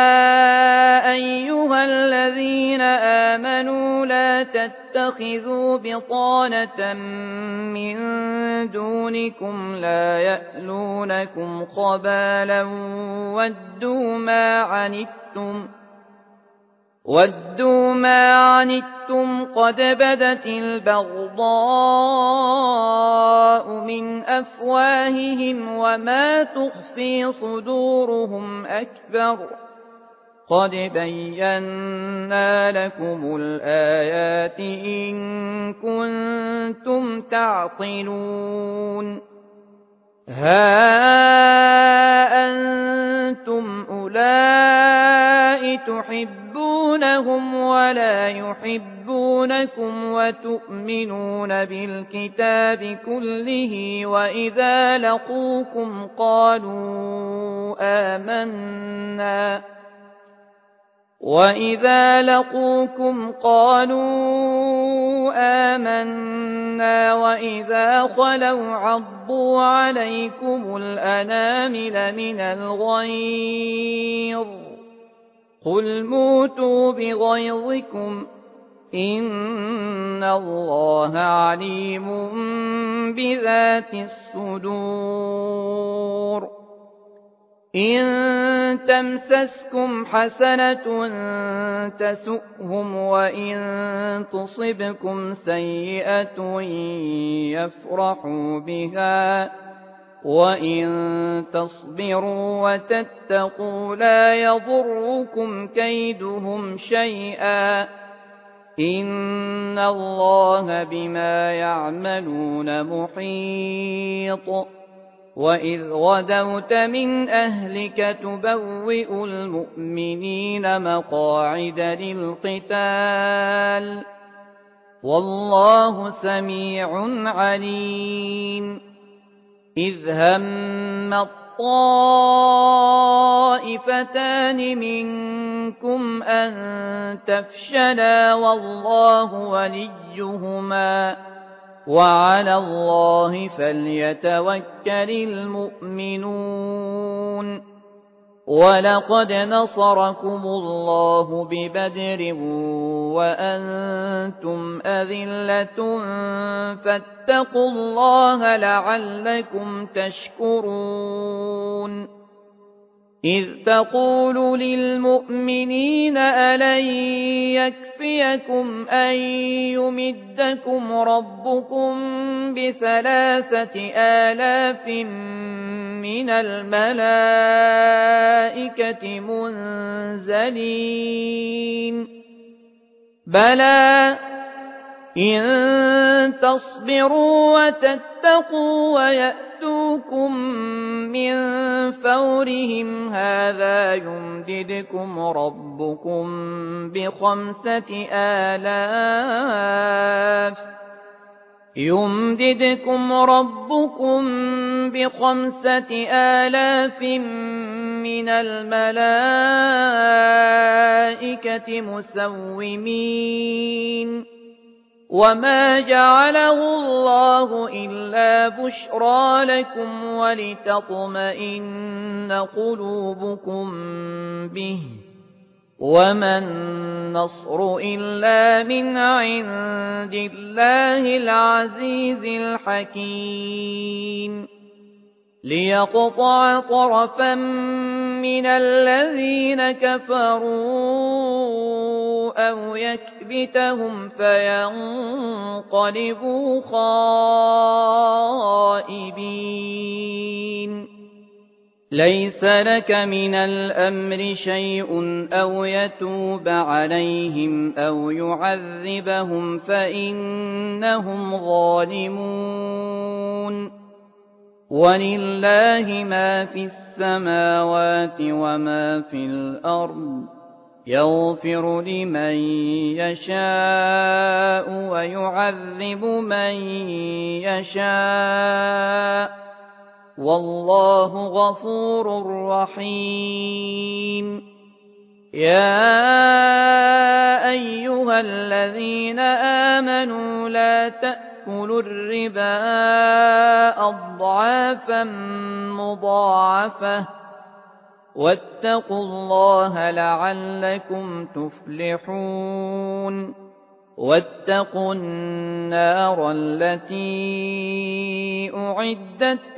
أيها الذين آمنوا لا تتخذوا بطانة من دونكم لا يألونكم خبالا ودوا ما عنتم قد بدت البغضاء من أفواههم وما تخفي صدورهم أكبر قد بينا لكم الآيات إن كنتم تعقلون ها أنتم أولئك تحبونهم ولا يحبونكم وتؤمنون بالكتاب كله وإذا لقوكم قالوا آمنا وإذا خلوا عضوا عليكم الأنامل من الغيظ قل موتوا بغيظكم إن الله عليم بذات الصدور إن تمسسكم حسنة تسؤهم وإن تصبكم سيئة يفرحوا بها وإن تصبروا وتتقوا لا يضركم كيدهم شيئا إن الله بما يعملون محيط وإذ غدوت من أهلك تبوئ المؤمنين مقاعد للقتال والله سميع عليم إذ هم الطائفتان منكم أن تفشلا والله وليهما وعلى الله فليتوكل المؤمنون ولقد نصركم الله ببدر وأنتم أذلة فاتقوا الله لعلكم تشكرون إذ تقول للمؤمنين ألن يكفيكم أن يمدكم ربكم ب3,000 من الملائكة منزلين بلى إن تصبروا وتتقوا ويأتوكم من فورهم هذا يمددكم ربكم ب5,000 من الملائكة مسومين وما جعله الله إلا بشرى لكم ولتطمئن قلوبكم به وما النصر إلا من عند الله العزيز الحكيم ليقطع طرفا من الذين كفروا أو يكبتهم فينقلبوا خائبين ليس لك من الأمر شيء أو يتوب عليهم أو يعذبهم فإنهم ظالمون ولله ما في السماوات وما في الأرض يغفر لمن يشاء ويعذب من يشاء والله غفور رحيم يا أيها الذين آمنوا لا تأكلوا الربا أضعافا مضاعفة واتقوا الله لعلكم تفلحون واتقوا النار التي أعدت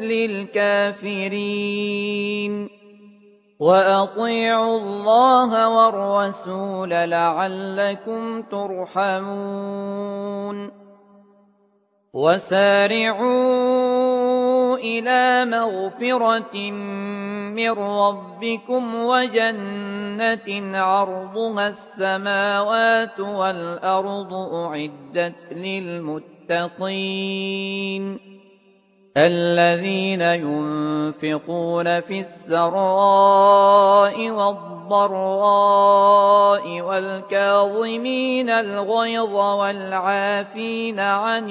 للكافرين وأطيعوا الله والرسول لعلكم ترحمون وسارعوا إلى مغفرة من ربكم وجنة عرضها السماوات والأرض أعدت للمتقين الذين ينفقون في السراء والضراء والكاظمين الغيظ والعافين عن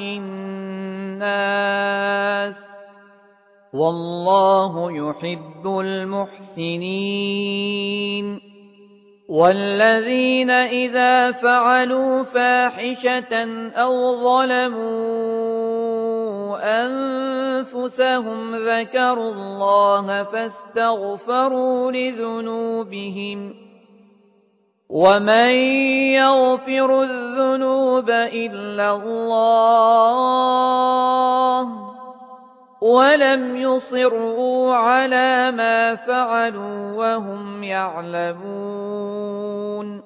الناس والله يحب المحسنين والذين إذا فعلوا فاحشة أو ظلموا أنفسهم ذكروا الله فاستغفروا لذنوبهم ومن يغفر الذنوب إلا الله ولم يصروا على ما فعلوا وهم يعلمون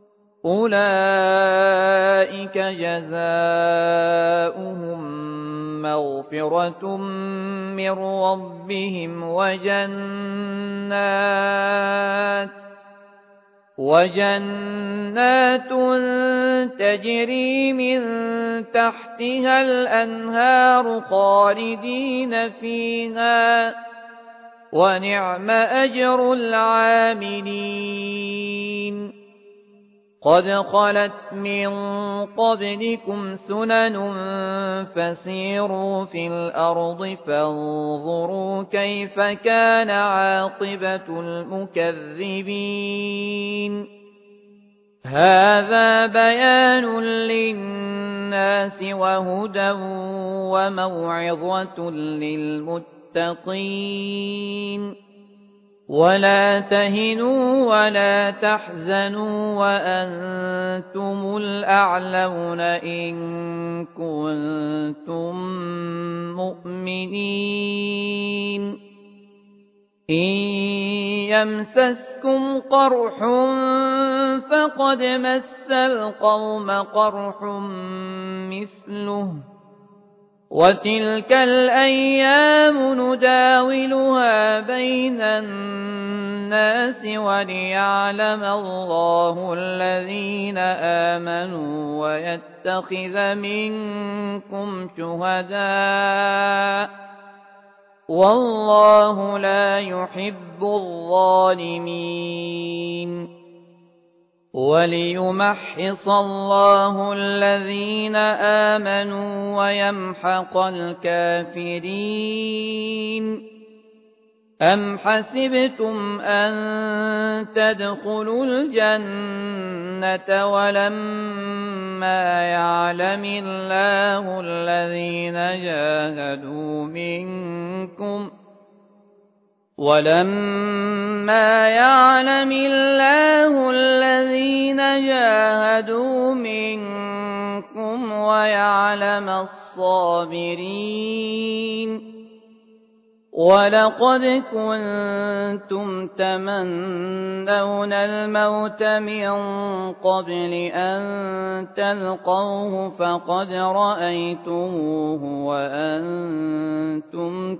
أولئك جزاؤهم مغفرة من ربهم وجنات تجري من تحتها الأنهار خالدين فيها ونعم أجر العاملين قد خلت من قبلكم سنن فسيروا في الأرض فانظروا كيف كان عاقبة المكذبين هذا بيان للناس وهدى وموعظة للمتقين ولا تهنوا ولا تحزنوا وأنتم الأعلون إن كنتم مؤمنين إن يمسسكم قرح فقد مس القوم قرح مثله وتلك الأيام نداولها بين الناس وليعلم الله الذين آمنوا ويتخذ منكم شهداء والله لا يحب الظالمين وليمحص الله الذين آمنوا ويمحق الكافرين أم حسبتم أن تدخلوا الجنة ولما يعلم الله الذين جاهدوا منكم ويعلم الصابرين وَلَقَدْ كُنتُمْ تَمَنَّوْنَ الْمَوْتَ مِن قَبْلِ أَن تَلْقَوْهُ فَقَدْ رَأَيْتُمُوهُ وَأَنتُمْ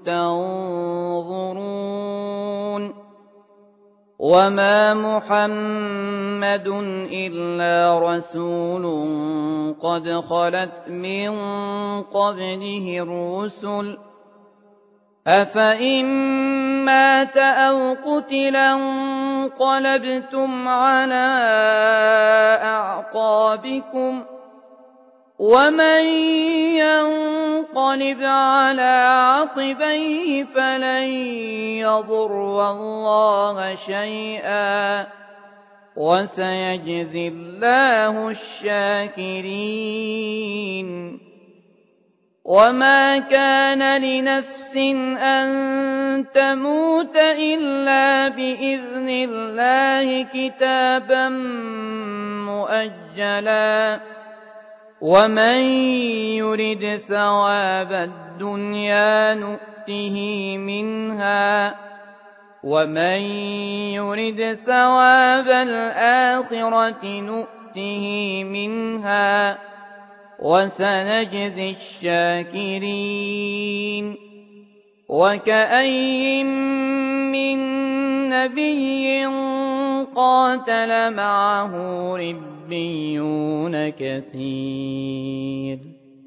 تَنظُرُونَ وَمَا مُحَمَّدٌ إِلَّا رَسُولٌ قَدْ خَلَتْ مِن قَبْلِهِ الرُّسُلُ أَفَإِن مَّاتَ أَوْ قُتِلَ انقَلَبْتُمْ عَلَىٰ أَعْقَابِكُمْ ۚ وَمَن يَنقَلِبْ عَلَىٰ عَقِبَيْهِ فَلَن يَضُرَّ اللَّهَ شَيْئًا ۗ وَسَيَجْزِي اللَّهُ الشَّاكِرِينَ. وَمَا كَانَ لِنَفْسٍ أَن تَمُوتَ إِلَّا بِإِذْنِ اللَّهِ كِتَابًا مُّؤَجَّلًا ۗ وَمَن يُرِدْ ثَوَابَ الدُّنْيَا نُؤْتِهِ مِنْهَا وَمَن يُرِدْ ثَوَابَ الْآخِرَةِ نُؤْتِهِ مِنْهَا ۚ وَسَنَجْزِي الشَّاكِرِينَ. وَكَأَيِّن مِّن نَّبِيٍّ قَاتَلَ مَعَهُ رِبِّيُّونَ كَثِيرٌ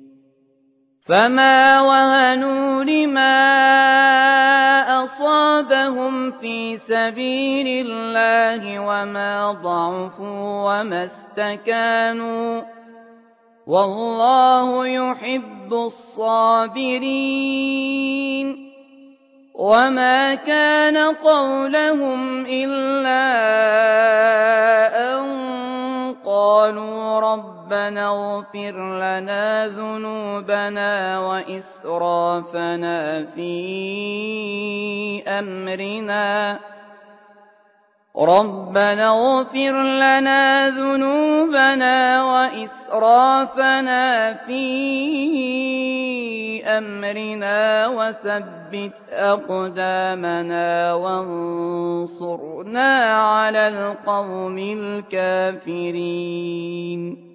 فَمَا وَهَنُوا لِمَا أَصَابَهُمْ فِي سَبِيلِ اللَّهِ وَمَا ضَعُفُوا وَمَا اسْتَكَانُوا ۗ وَاللَّهُ يُحِبُّ الصَّابِرِينَ. وَمَا كَانَ قَوْلَهُمْ إِلَّا أَن قَالُوا رَبَّنَا اغْفِرْ لَنَا ذُنُوبَنَا وَإِسْرَافَنَا في أَمْرِنَا وَثَبِّتْ أَقْدَامَنَا وَانصُرْنَا عَلَى الْقَوْمِ الْكَافِرِينَ.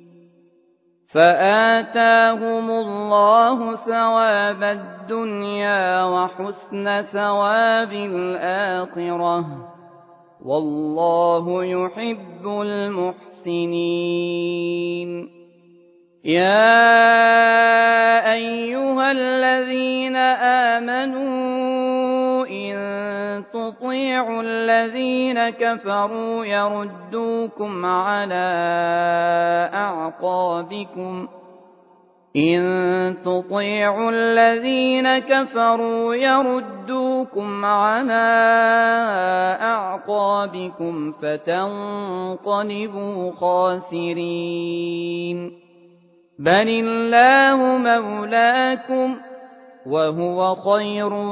فَآتَاهُمُ اللَّهُ ثَوَابَ الدُّنْيَا وَحُسْنَ ثَوَابِ الْآخِرَةِ ۗ وَاللَّهُ يُحِبُّ الْمُحْسِنِينَ. يَا أَيُّهَا الَّذِينَ آمَنُوا إِن تُطِيعُوا الَّذِينَ كَفَرُوا يَرُدُّوكُمْ عَلَىٰ أَعْقَابِكُمْ فَتَنقَلِبُوا خَاسِرِينَ. بَلِ اللَّهُ مَوْلَاكُمْ ۖ وَهُوَ خَيْرُ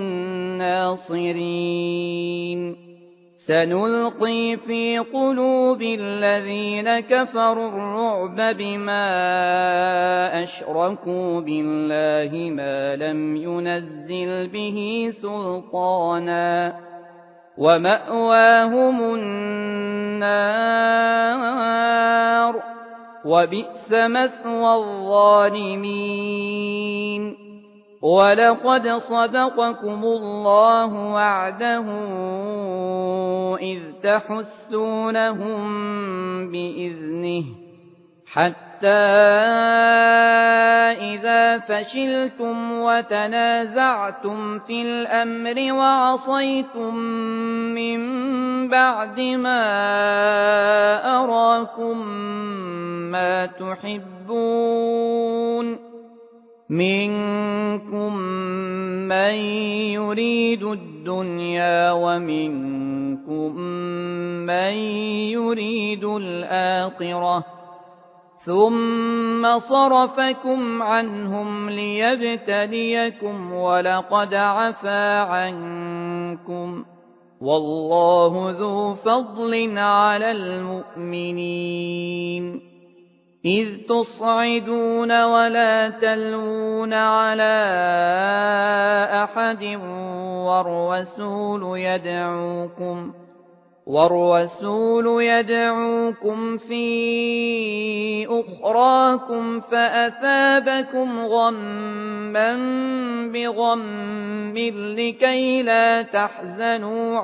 النَّاصِرِينَ. سَنُلْقِي فِي قُلُوبِ الَّذِينَ كَفَرُوا الرُّعْبَ بِمَا أَشْرَكُوا بِاللَّهِ مَا لَمْ يُنَزِّلْ بِهِ سُلْطَانًا ۖ وَمَأْوَاهُمُ النَّارُ ۖ وَبِئْسَ مَثْوَى الظَّالِمِينَ. وَلَقَدْ صَدَقَكُمُ اللَّهُ وَعْدَهُ إِذْ تَحُسُّونَهُم بِإِذْنِهِ حَتَّىٰ إِذَا فَشِلْتُمْ وَتَنَازَعْتُمْ فِي الْأَمْرِ وَعَصَيْتُم مِّن بَعْدِ مَا أَرَاكُم مَّا تُحِبُّونَ مِنكُم مَّن يُرِيدُ الدُّنْيَا وَمِنكُم مَّن يُرِيدُ الْآخِرَةَ ثُمَّ صَرَفَكُمْ عَنْهُمْ لِيَبْتَلِيَكُمْ وَلَقَدْ عَفَا عَنكُمْ ۗ وَاللَّهُ ذُو فَضْلٍ عَلَى الْمُؤْمِنِينَ. إذ تصعدون ولا تلوون على أحد والرسول يدعوكم في أخراكم فأثابكم غما بغم لكي لا تحزنوا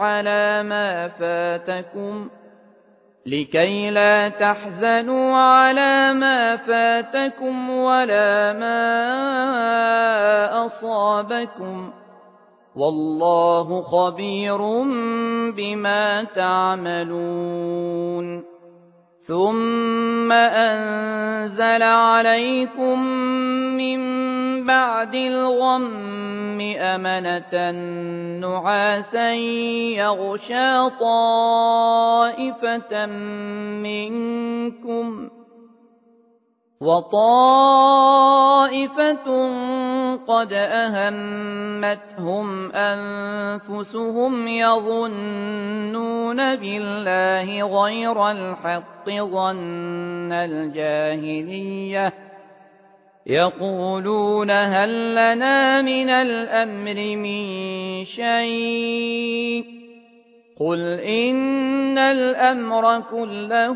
على ما فاتكم ولا ما أصابكم والله خبير بما تعملون ثم أنزل عليكم من بعد الغم أمنة نعاسا يغشى طائفة منكم وطائفة قد أهمتهم أنفسهم يظنون بالله غير الحق ظن الجاهلية يقولون هل لنا من الأمر من شيء قل إن الأمر كله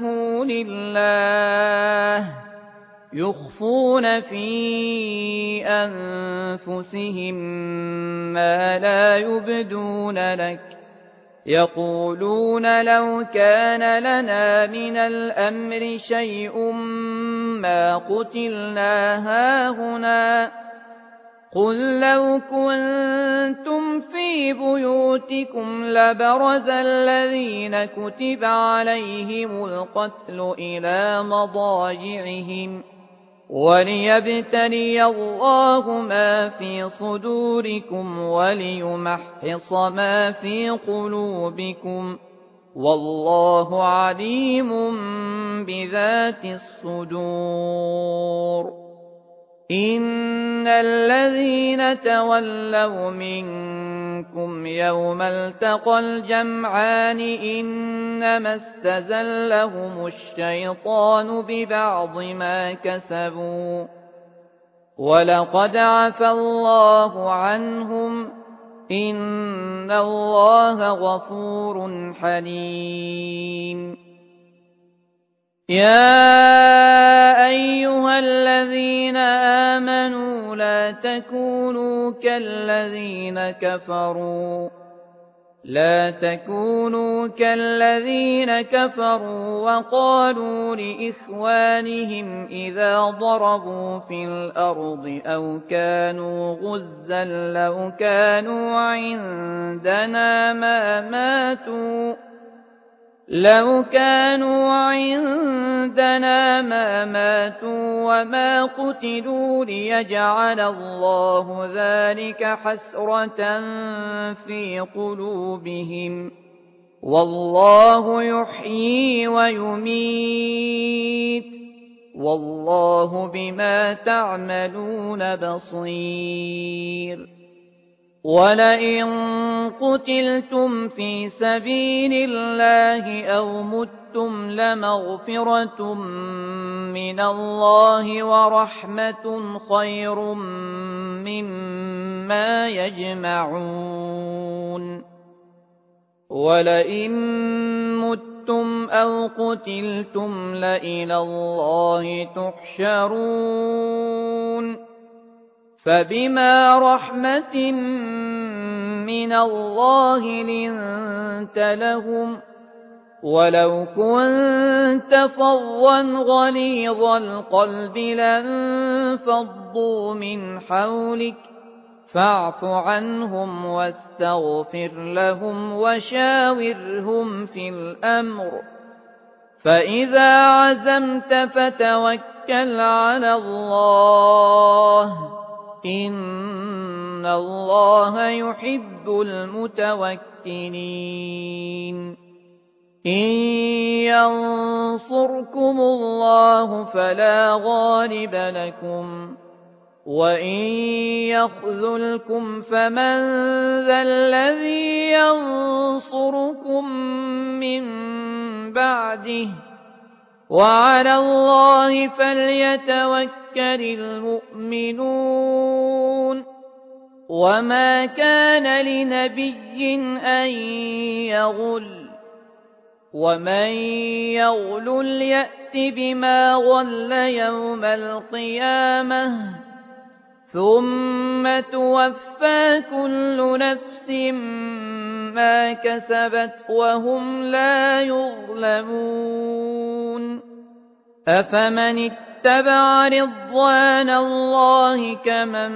لله يخفون في أنفسهم ما لا يبدون لك يقولون لو كان لنا من الأمر شيء ما قتلنا هاهنا قل لو كنتم في بيوتكم لبرز الذين كتب عليهم القتل إلى مضاجعهم وليبتلي الله ما في صدوركم وليمحص ما في قلوبكم والله عليم بذات الصدور إن الذين تولوا منكم يوم التقى الجمعان إنما استزلهم الشيطان ببعض ما كسبوا ولقد عفى الله عنهم إن الله غفور حليم يا أيها الذين آمنوا لا تكونوا كالذين كفروا وقالوا لإخوانهم إذا ضربوا في الأرض أو كانوا غزا لو كانوا عندنا ما ماتوا وما قتلوا ليجعل الله ذلك حسرة في قلوبهم والله يحيي ويميت والله بما تعملون بصير ولئن قتلتم في سبيل الله أو متم لمغفرة من الله ورحمة خير مما يجمعون ولئن متم أو قتلتم لإلى الله تحشرون فبما رحمة من الله لنت لهم ولو كنت فظا غليظ القلب لانفضوا من حولك فاعف عنهم واستغفر لهم وشاورهم في الأمر فإذا عزمت فتوكل على الله إن الله يحب المتوكلين إن ينصركم الله فلا غالب لكم وإن يخذلكم فمن ذا الذي ينصركم من بعده وعلى الله فليتوكل المؤمنون وما كان لنبي أن يغل ومن يغل يأت بما غل يوم القيامة ثم توفى كل نفس ما كسبت وهم لا يظلمون أفمن اتبع رضوان الله كمن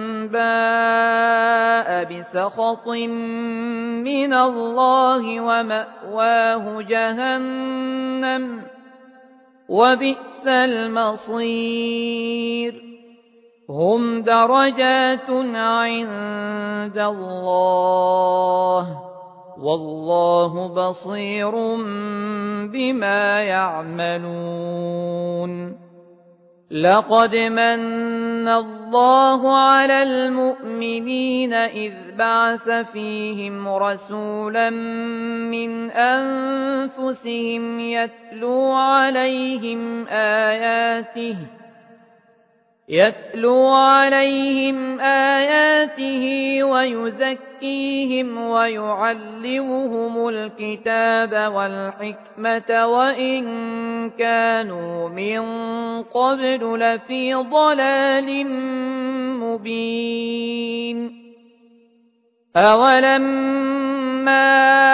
باء بسخط من الله ومأواه جهنم وبئس المصير هم درجات عند الله والله بصير بما يعملون لقد من الله على المؤمنين إذ بعث فيهم رسولا من أنفسهم يتلو عليهم آياته ويزكيهم ويعلمهم الكتاب والحكمة وإن كانوا من قبل لفي ضلال مبين أولما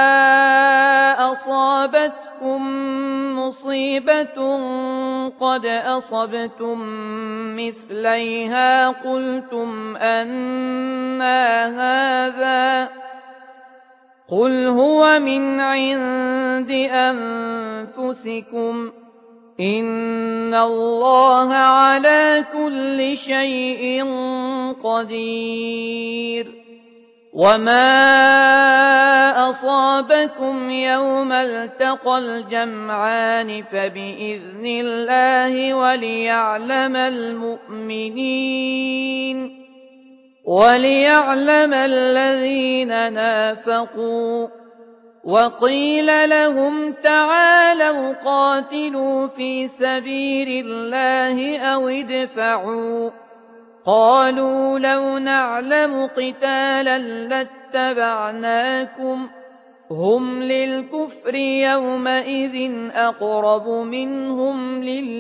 أصابتكم مصيبة قد أصبتم مثليها قلتم أنى هذا قل هو من عند أنفسكم إن الله على كل شيء قدير وما أصابكم يوم التقى الجمعان فبإذن الله وليعلم الذين نافقوا وقيل لهم تعالوا قاتلوا في سبيل الله أو ادفعوا قالوا لو نعلم قتالا لاتبعناكم هم للكفر يومئذ أقرب منهم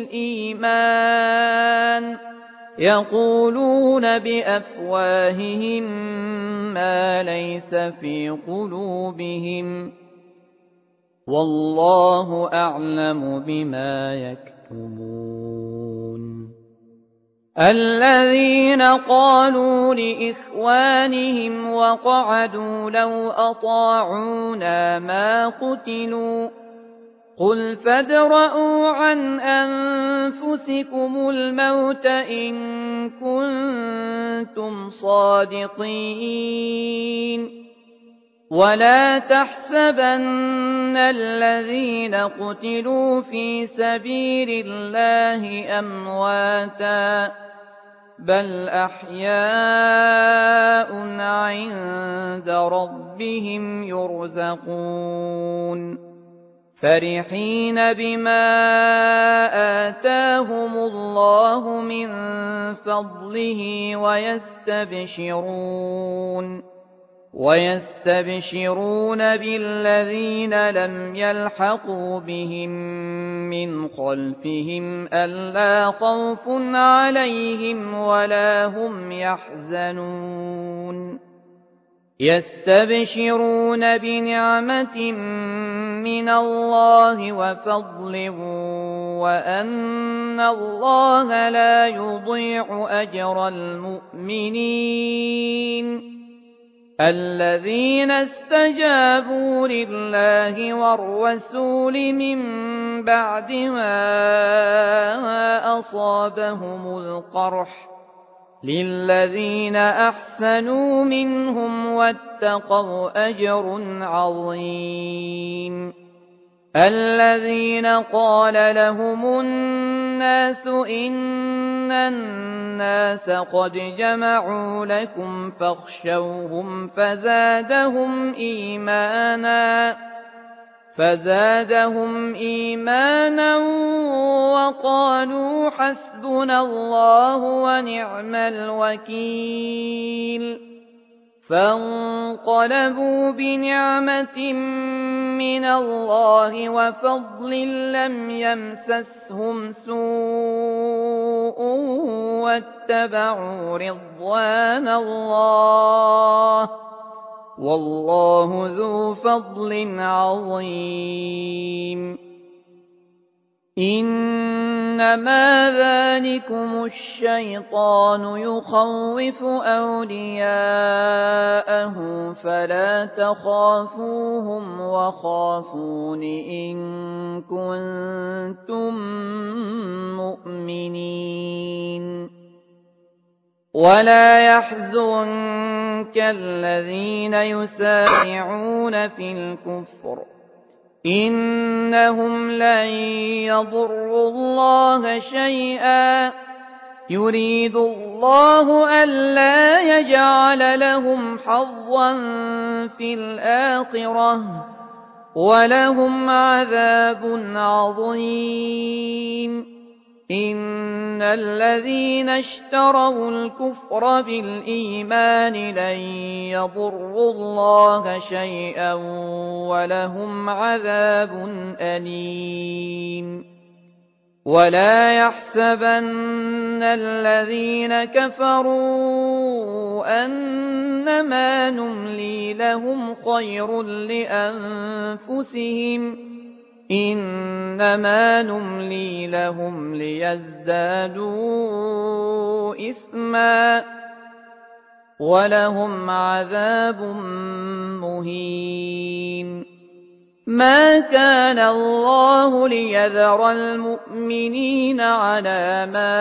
للإيمان يقولون بأفواههم ما ليس في قلوبهم والله أعلم بما يكتمون الذين قالوا لإخوانهم وقعدوا لو أطاعونا ما قتلوا قل فادرءوا عن أنفسكم الموت إن كنتم صادقين ولا تحسبن الذين قتلوا في سبيل الله أمواتا بل أحياء عند ربهم يرزقون فرحين بما آتاهم الله من فضله ويستبشرون بالذين لم يلحقوا بهم من خلفهم ألا خوف عليهم ولا هم يحزنون يستبشرون بنعمة من الله وفضل وأن الله لا يضيع أجر المؤمنين الذين استجابوا لله والرسول من بعد ما أصابهم القرح للذين أحسنوا منهم واتقوا أجر عظيم الذين قال لهم الناس إن الناس قد جمعوا لكم فزادهم إيمانا وقالوا حسبنا الله ونعم الوكيل فانقلبوا بنعمة من الله وفضل لم يمسسهم سوء واتبعوا رضوان الله والله ذو فضل عظيم إنما ذلكم الشيطان يخوف أولياءه فلا تخافوهم وخافون إن كنتم مؤمنين ولا يحزنك الذين يسارعون في الكفر إنهم لن يضروا الله شيئا يريد الله ألا يجعل لهم حظا في الآخرة ولهم عذاب عظيم إن الذين اشتروا الكفر بالإيمان لن يضروا الله شيئا ولهم عذاب أليم ولا يحسبن الذين كفروا أنما نملي لهم خير لأنفسهم إنما نملي لهم ليزدادوا إثما ولهم عذاب مهين ما كان الله ليذر المؤمنين على ما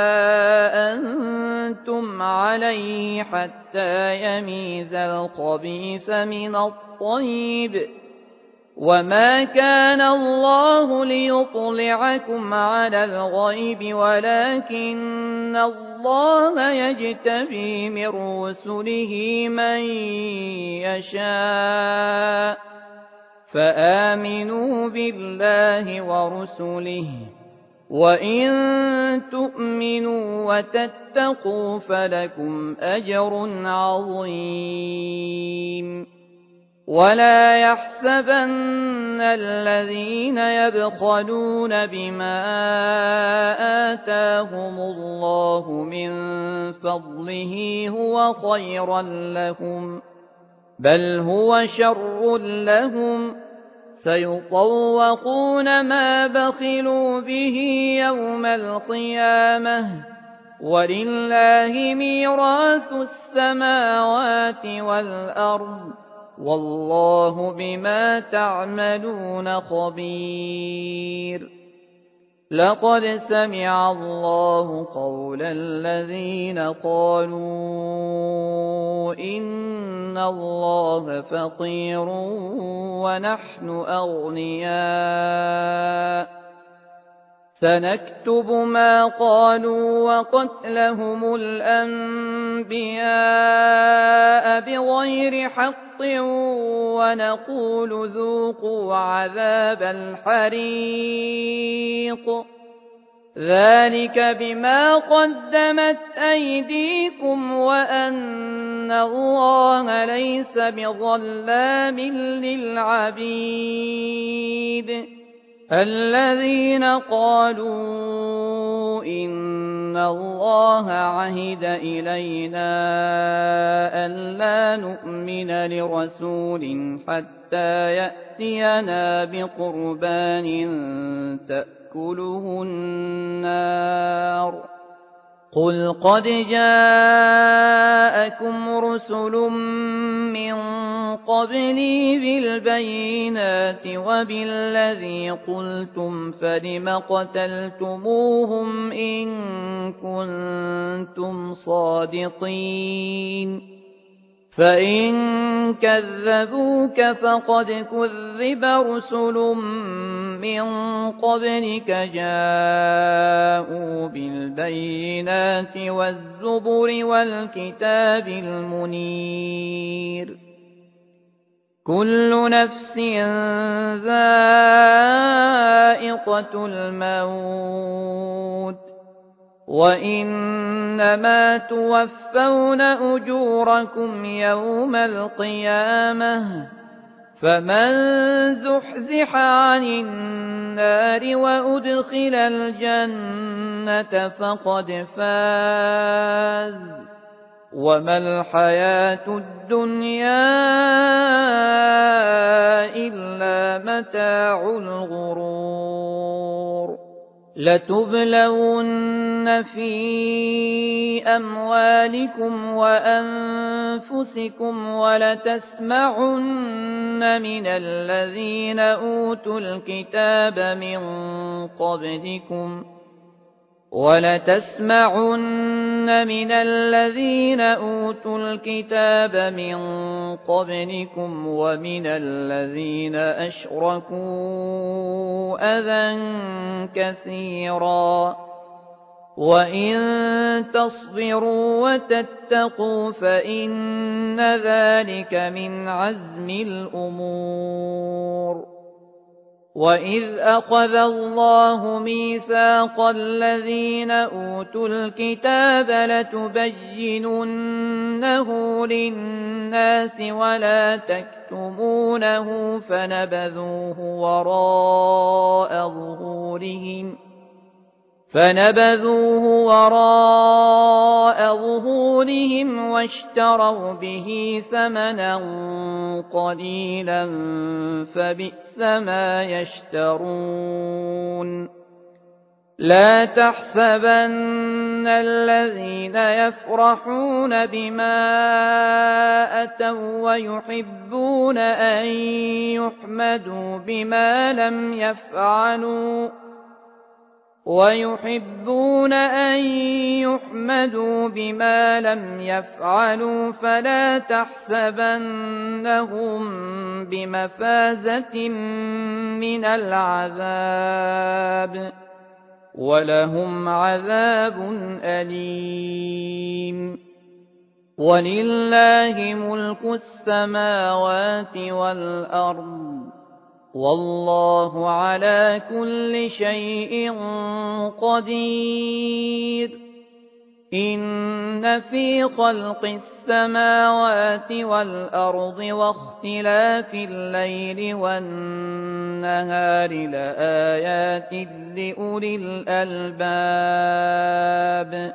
أنتم عليه حتى يميز الخبيث من الطيب وما كان الله ليطلعكم على الغيب ولكن الله يجتبي من رسله من يشاء فآمنوا بالله ورسله وإن تؤمنوا وتتقوا فلكم أجر عظيم ولا يحسبن الذين يبخلون بما آتاهم الله من فضله هو خيرا لهم بل هو شر لهم سيطوقون ما بخلوا به يوم القيامة ولله ميراث السماوات والأرض والله بما تعملون خبير لقد سمع الله قول الذين قالوا إن الله فقير ونحن أغنياء سنكتب ما قالوا وقتلهم الأنبياء بغير حق ونقول ذوقوا عذاب الحريق ذلك بما قدمت أيديكم وأن الله ليس بظلام للعبيد الذين قالوا إن الله عهد إلينا ألا نؤمن لرسول حتى يأتينا بقربان تأكله النار قل قد جاءكم رسل من قبلي بالبينات وبالذي قلتم فلم قتلتموهم إن كنتم صادقين فإن كذبوك فقد كذب رسل من قبلك جاءوا بالبينات والزبر والكتاب المنير كل نفس ذائقة الموت وإنما توفون أجوركم يوم القيامة فمن زحزح عن النار وأدخل الجنة فقد فاز وما الحياة الدنيا إلا متاع الغرور لتبلون في أموالكم وأنفسكم ولتسمعن من الذين أوتوا الكتاب من قبلكم ومن الذين أشركوا أذى كثيرا وإن تصبروا وتتقوا فإن ذلك من عزم الأمور وإذ أخذ الله ميثاق الذين أوتوا الكتاب لتبيننه للناس ولا تكتمونه فنبذوه وراء ظهورهم واشتروا به ثمنا قليلا فبئس ما يشترون لا تحسبن الذين يفرحون بما أتوا ويحبون أن يحمدوا بما لم يفعلوا فلا تحسبنهم بمفازة من العذاب ولهم عذاب أليم ولله ملك السماوات والأرض والله على كل شيء قدير إن في خلق السماوات والأرض واختلاف الليل والنهار لآيات لأولي الألباب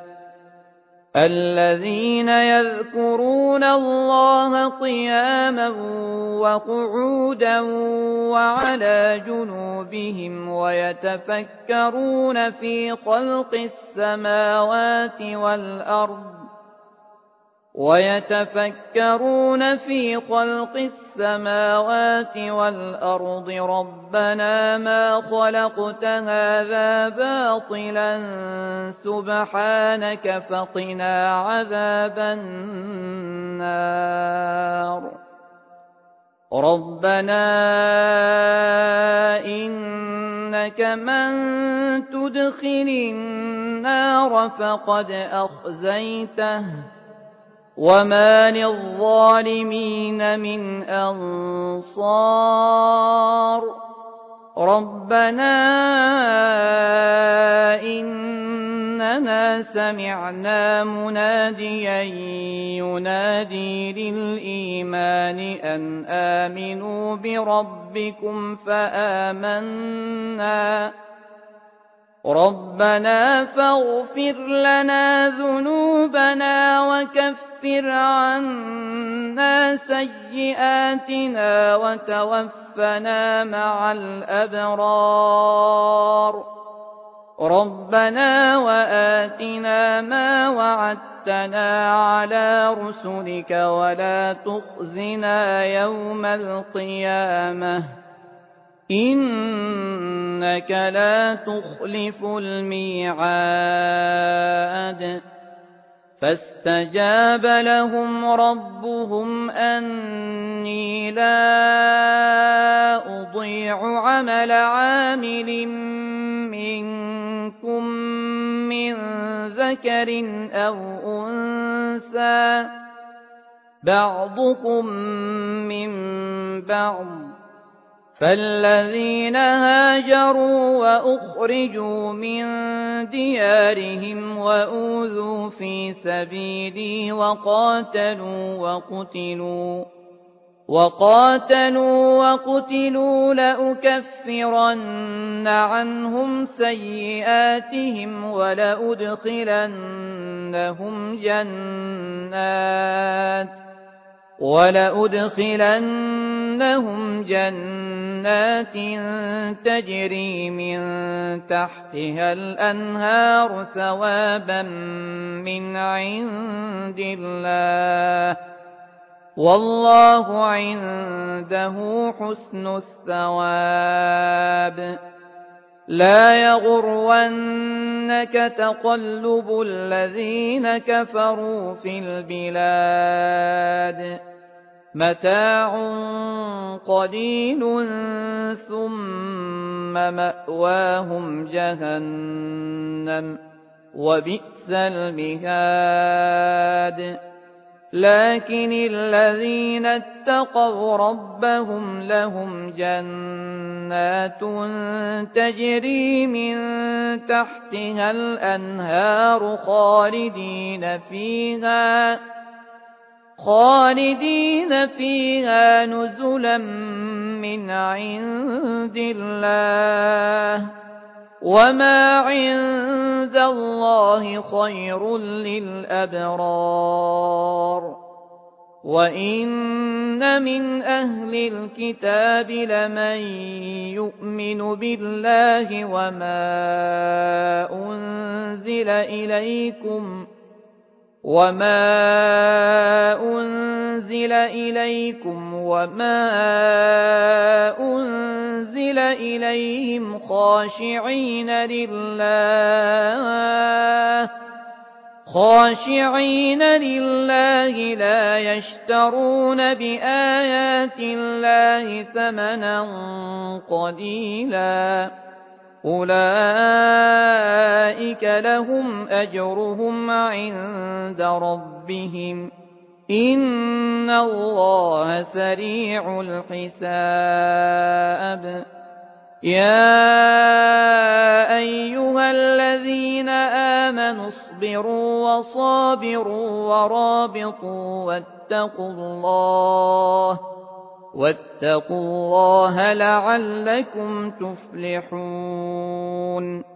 الذين يذكرون الله قياما وقعودا وعلى جنوبهم ويتفكرون في خلق السماوات والأرض ربنا ما خلقت هذا باطلا سبحانك فقنا عذاب النار ربنا إنك من تدخل النار فقد أخزيته وما للظالمين من أنصار ربنا إننا سمعنا مناديا ينادي للإيمان أن آمنوا بربكم فآمنا ربنا فاغفر لنا ذنوبنا وكفر عنا سيئاتنا وتوفنا مع الأبرار ربنا وآتنا ما وعدتنا على رسلك ولا تخزنا يوم القيامة إنك لا تخلف الميعاد فاستجاب لهم ربهم أني لا أضيع عمل عامل منكم من ذكر أو أنثى بعضكم من بعض فالذين هاجروا وأخرجوا من ديارهم وأوذوا في سبيلي وقاتلوا لأكفرن عنهم سيئاتهم ولأدخلنهم جنات تجري من تحتها الأنهار ثوابا من عند الله والله عنده حسن الثواب لا يغرنك تقلب الذين كفروا في البلاد متاع قليل ثم مأواهم جهنم وبئس المهاد لكن الذين اتقوا ربهم لهم جنات تجري من تحتها الأنهار خالدين فيها نزلا من عند الله وما عند الله خير للأبرار وإن من أهل الكتاب لمن يؤمن بالله وما أنزل إليكم وما أنزل إليهم خاشعين لله لا يشترون بآيات الله ثمنا قليلا أولئك لهم أجرهم عند ربهم إن الله سريع الحساب يا أيها الذين آمنوا اصبروا وصابروا ورابطوا واتقوا الله لعلكم تفلحون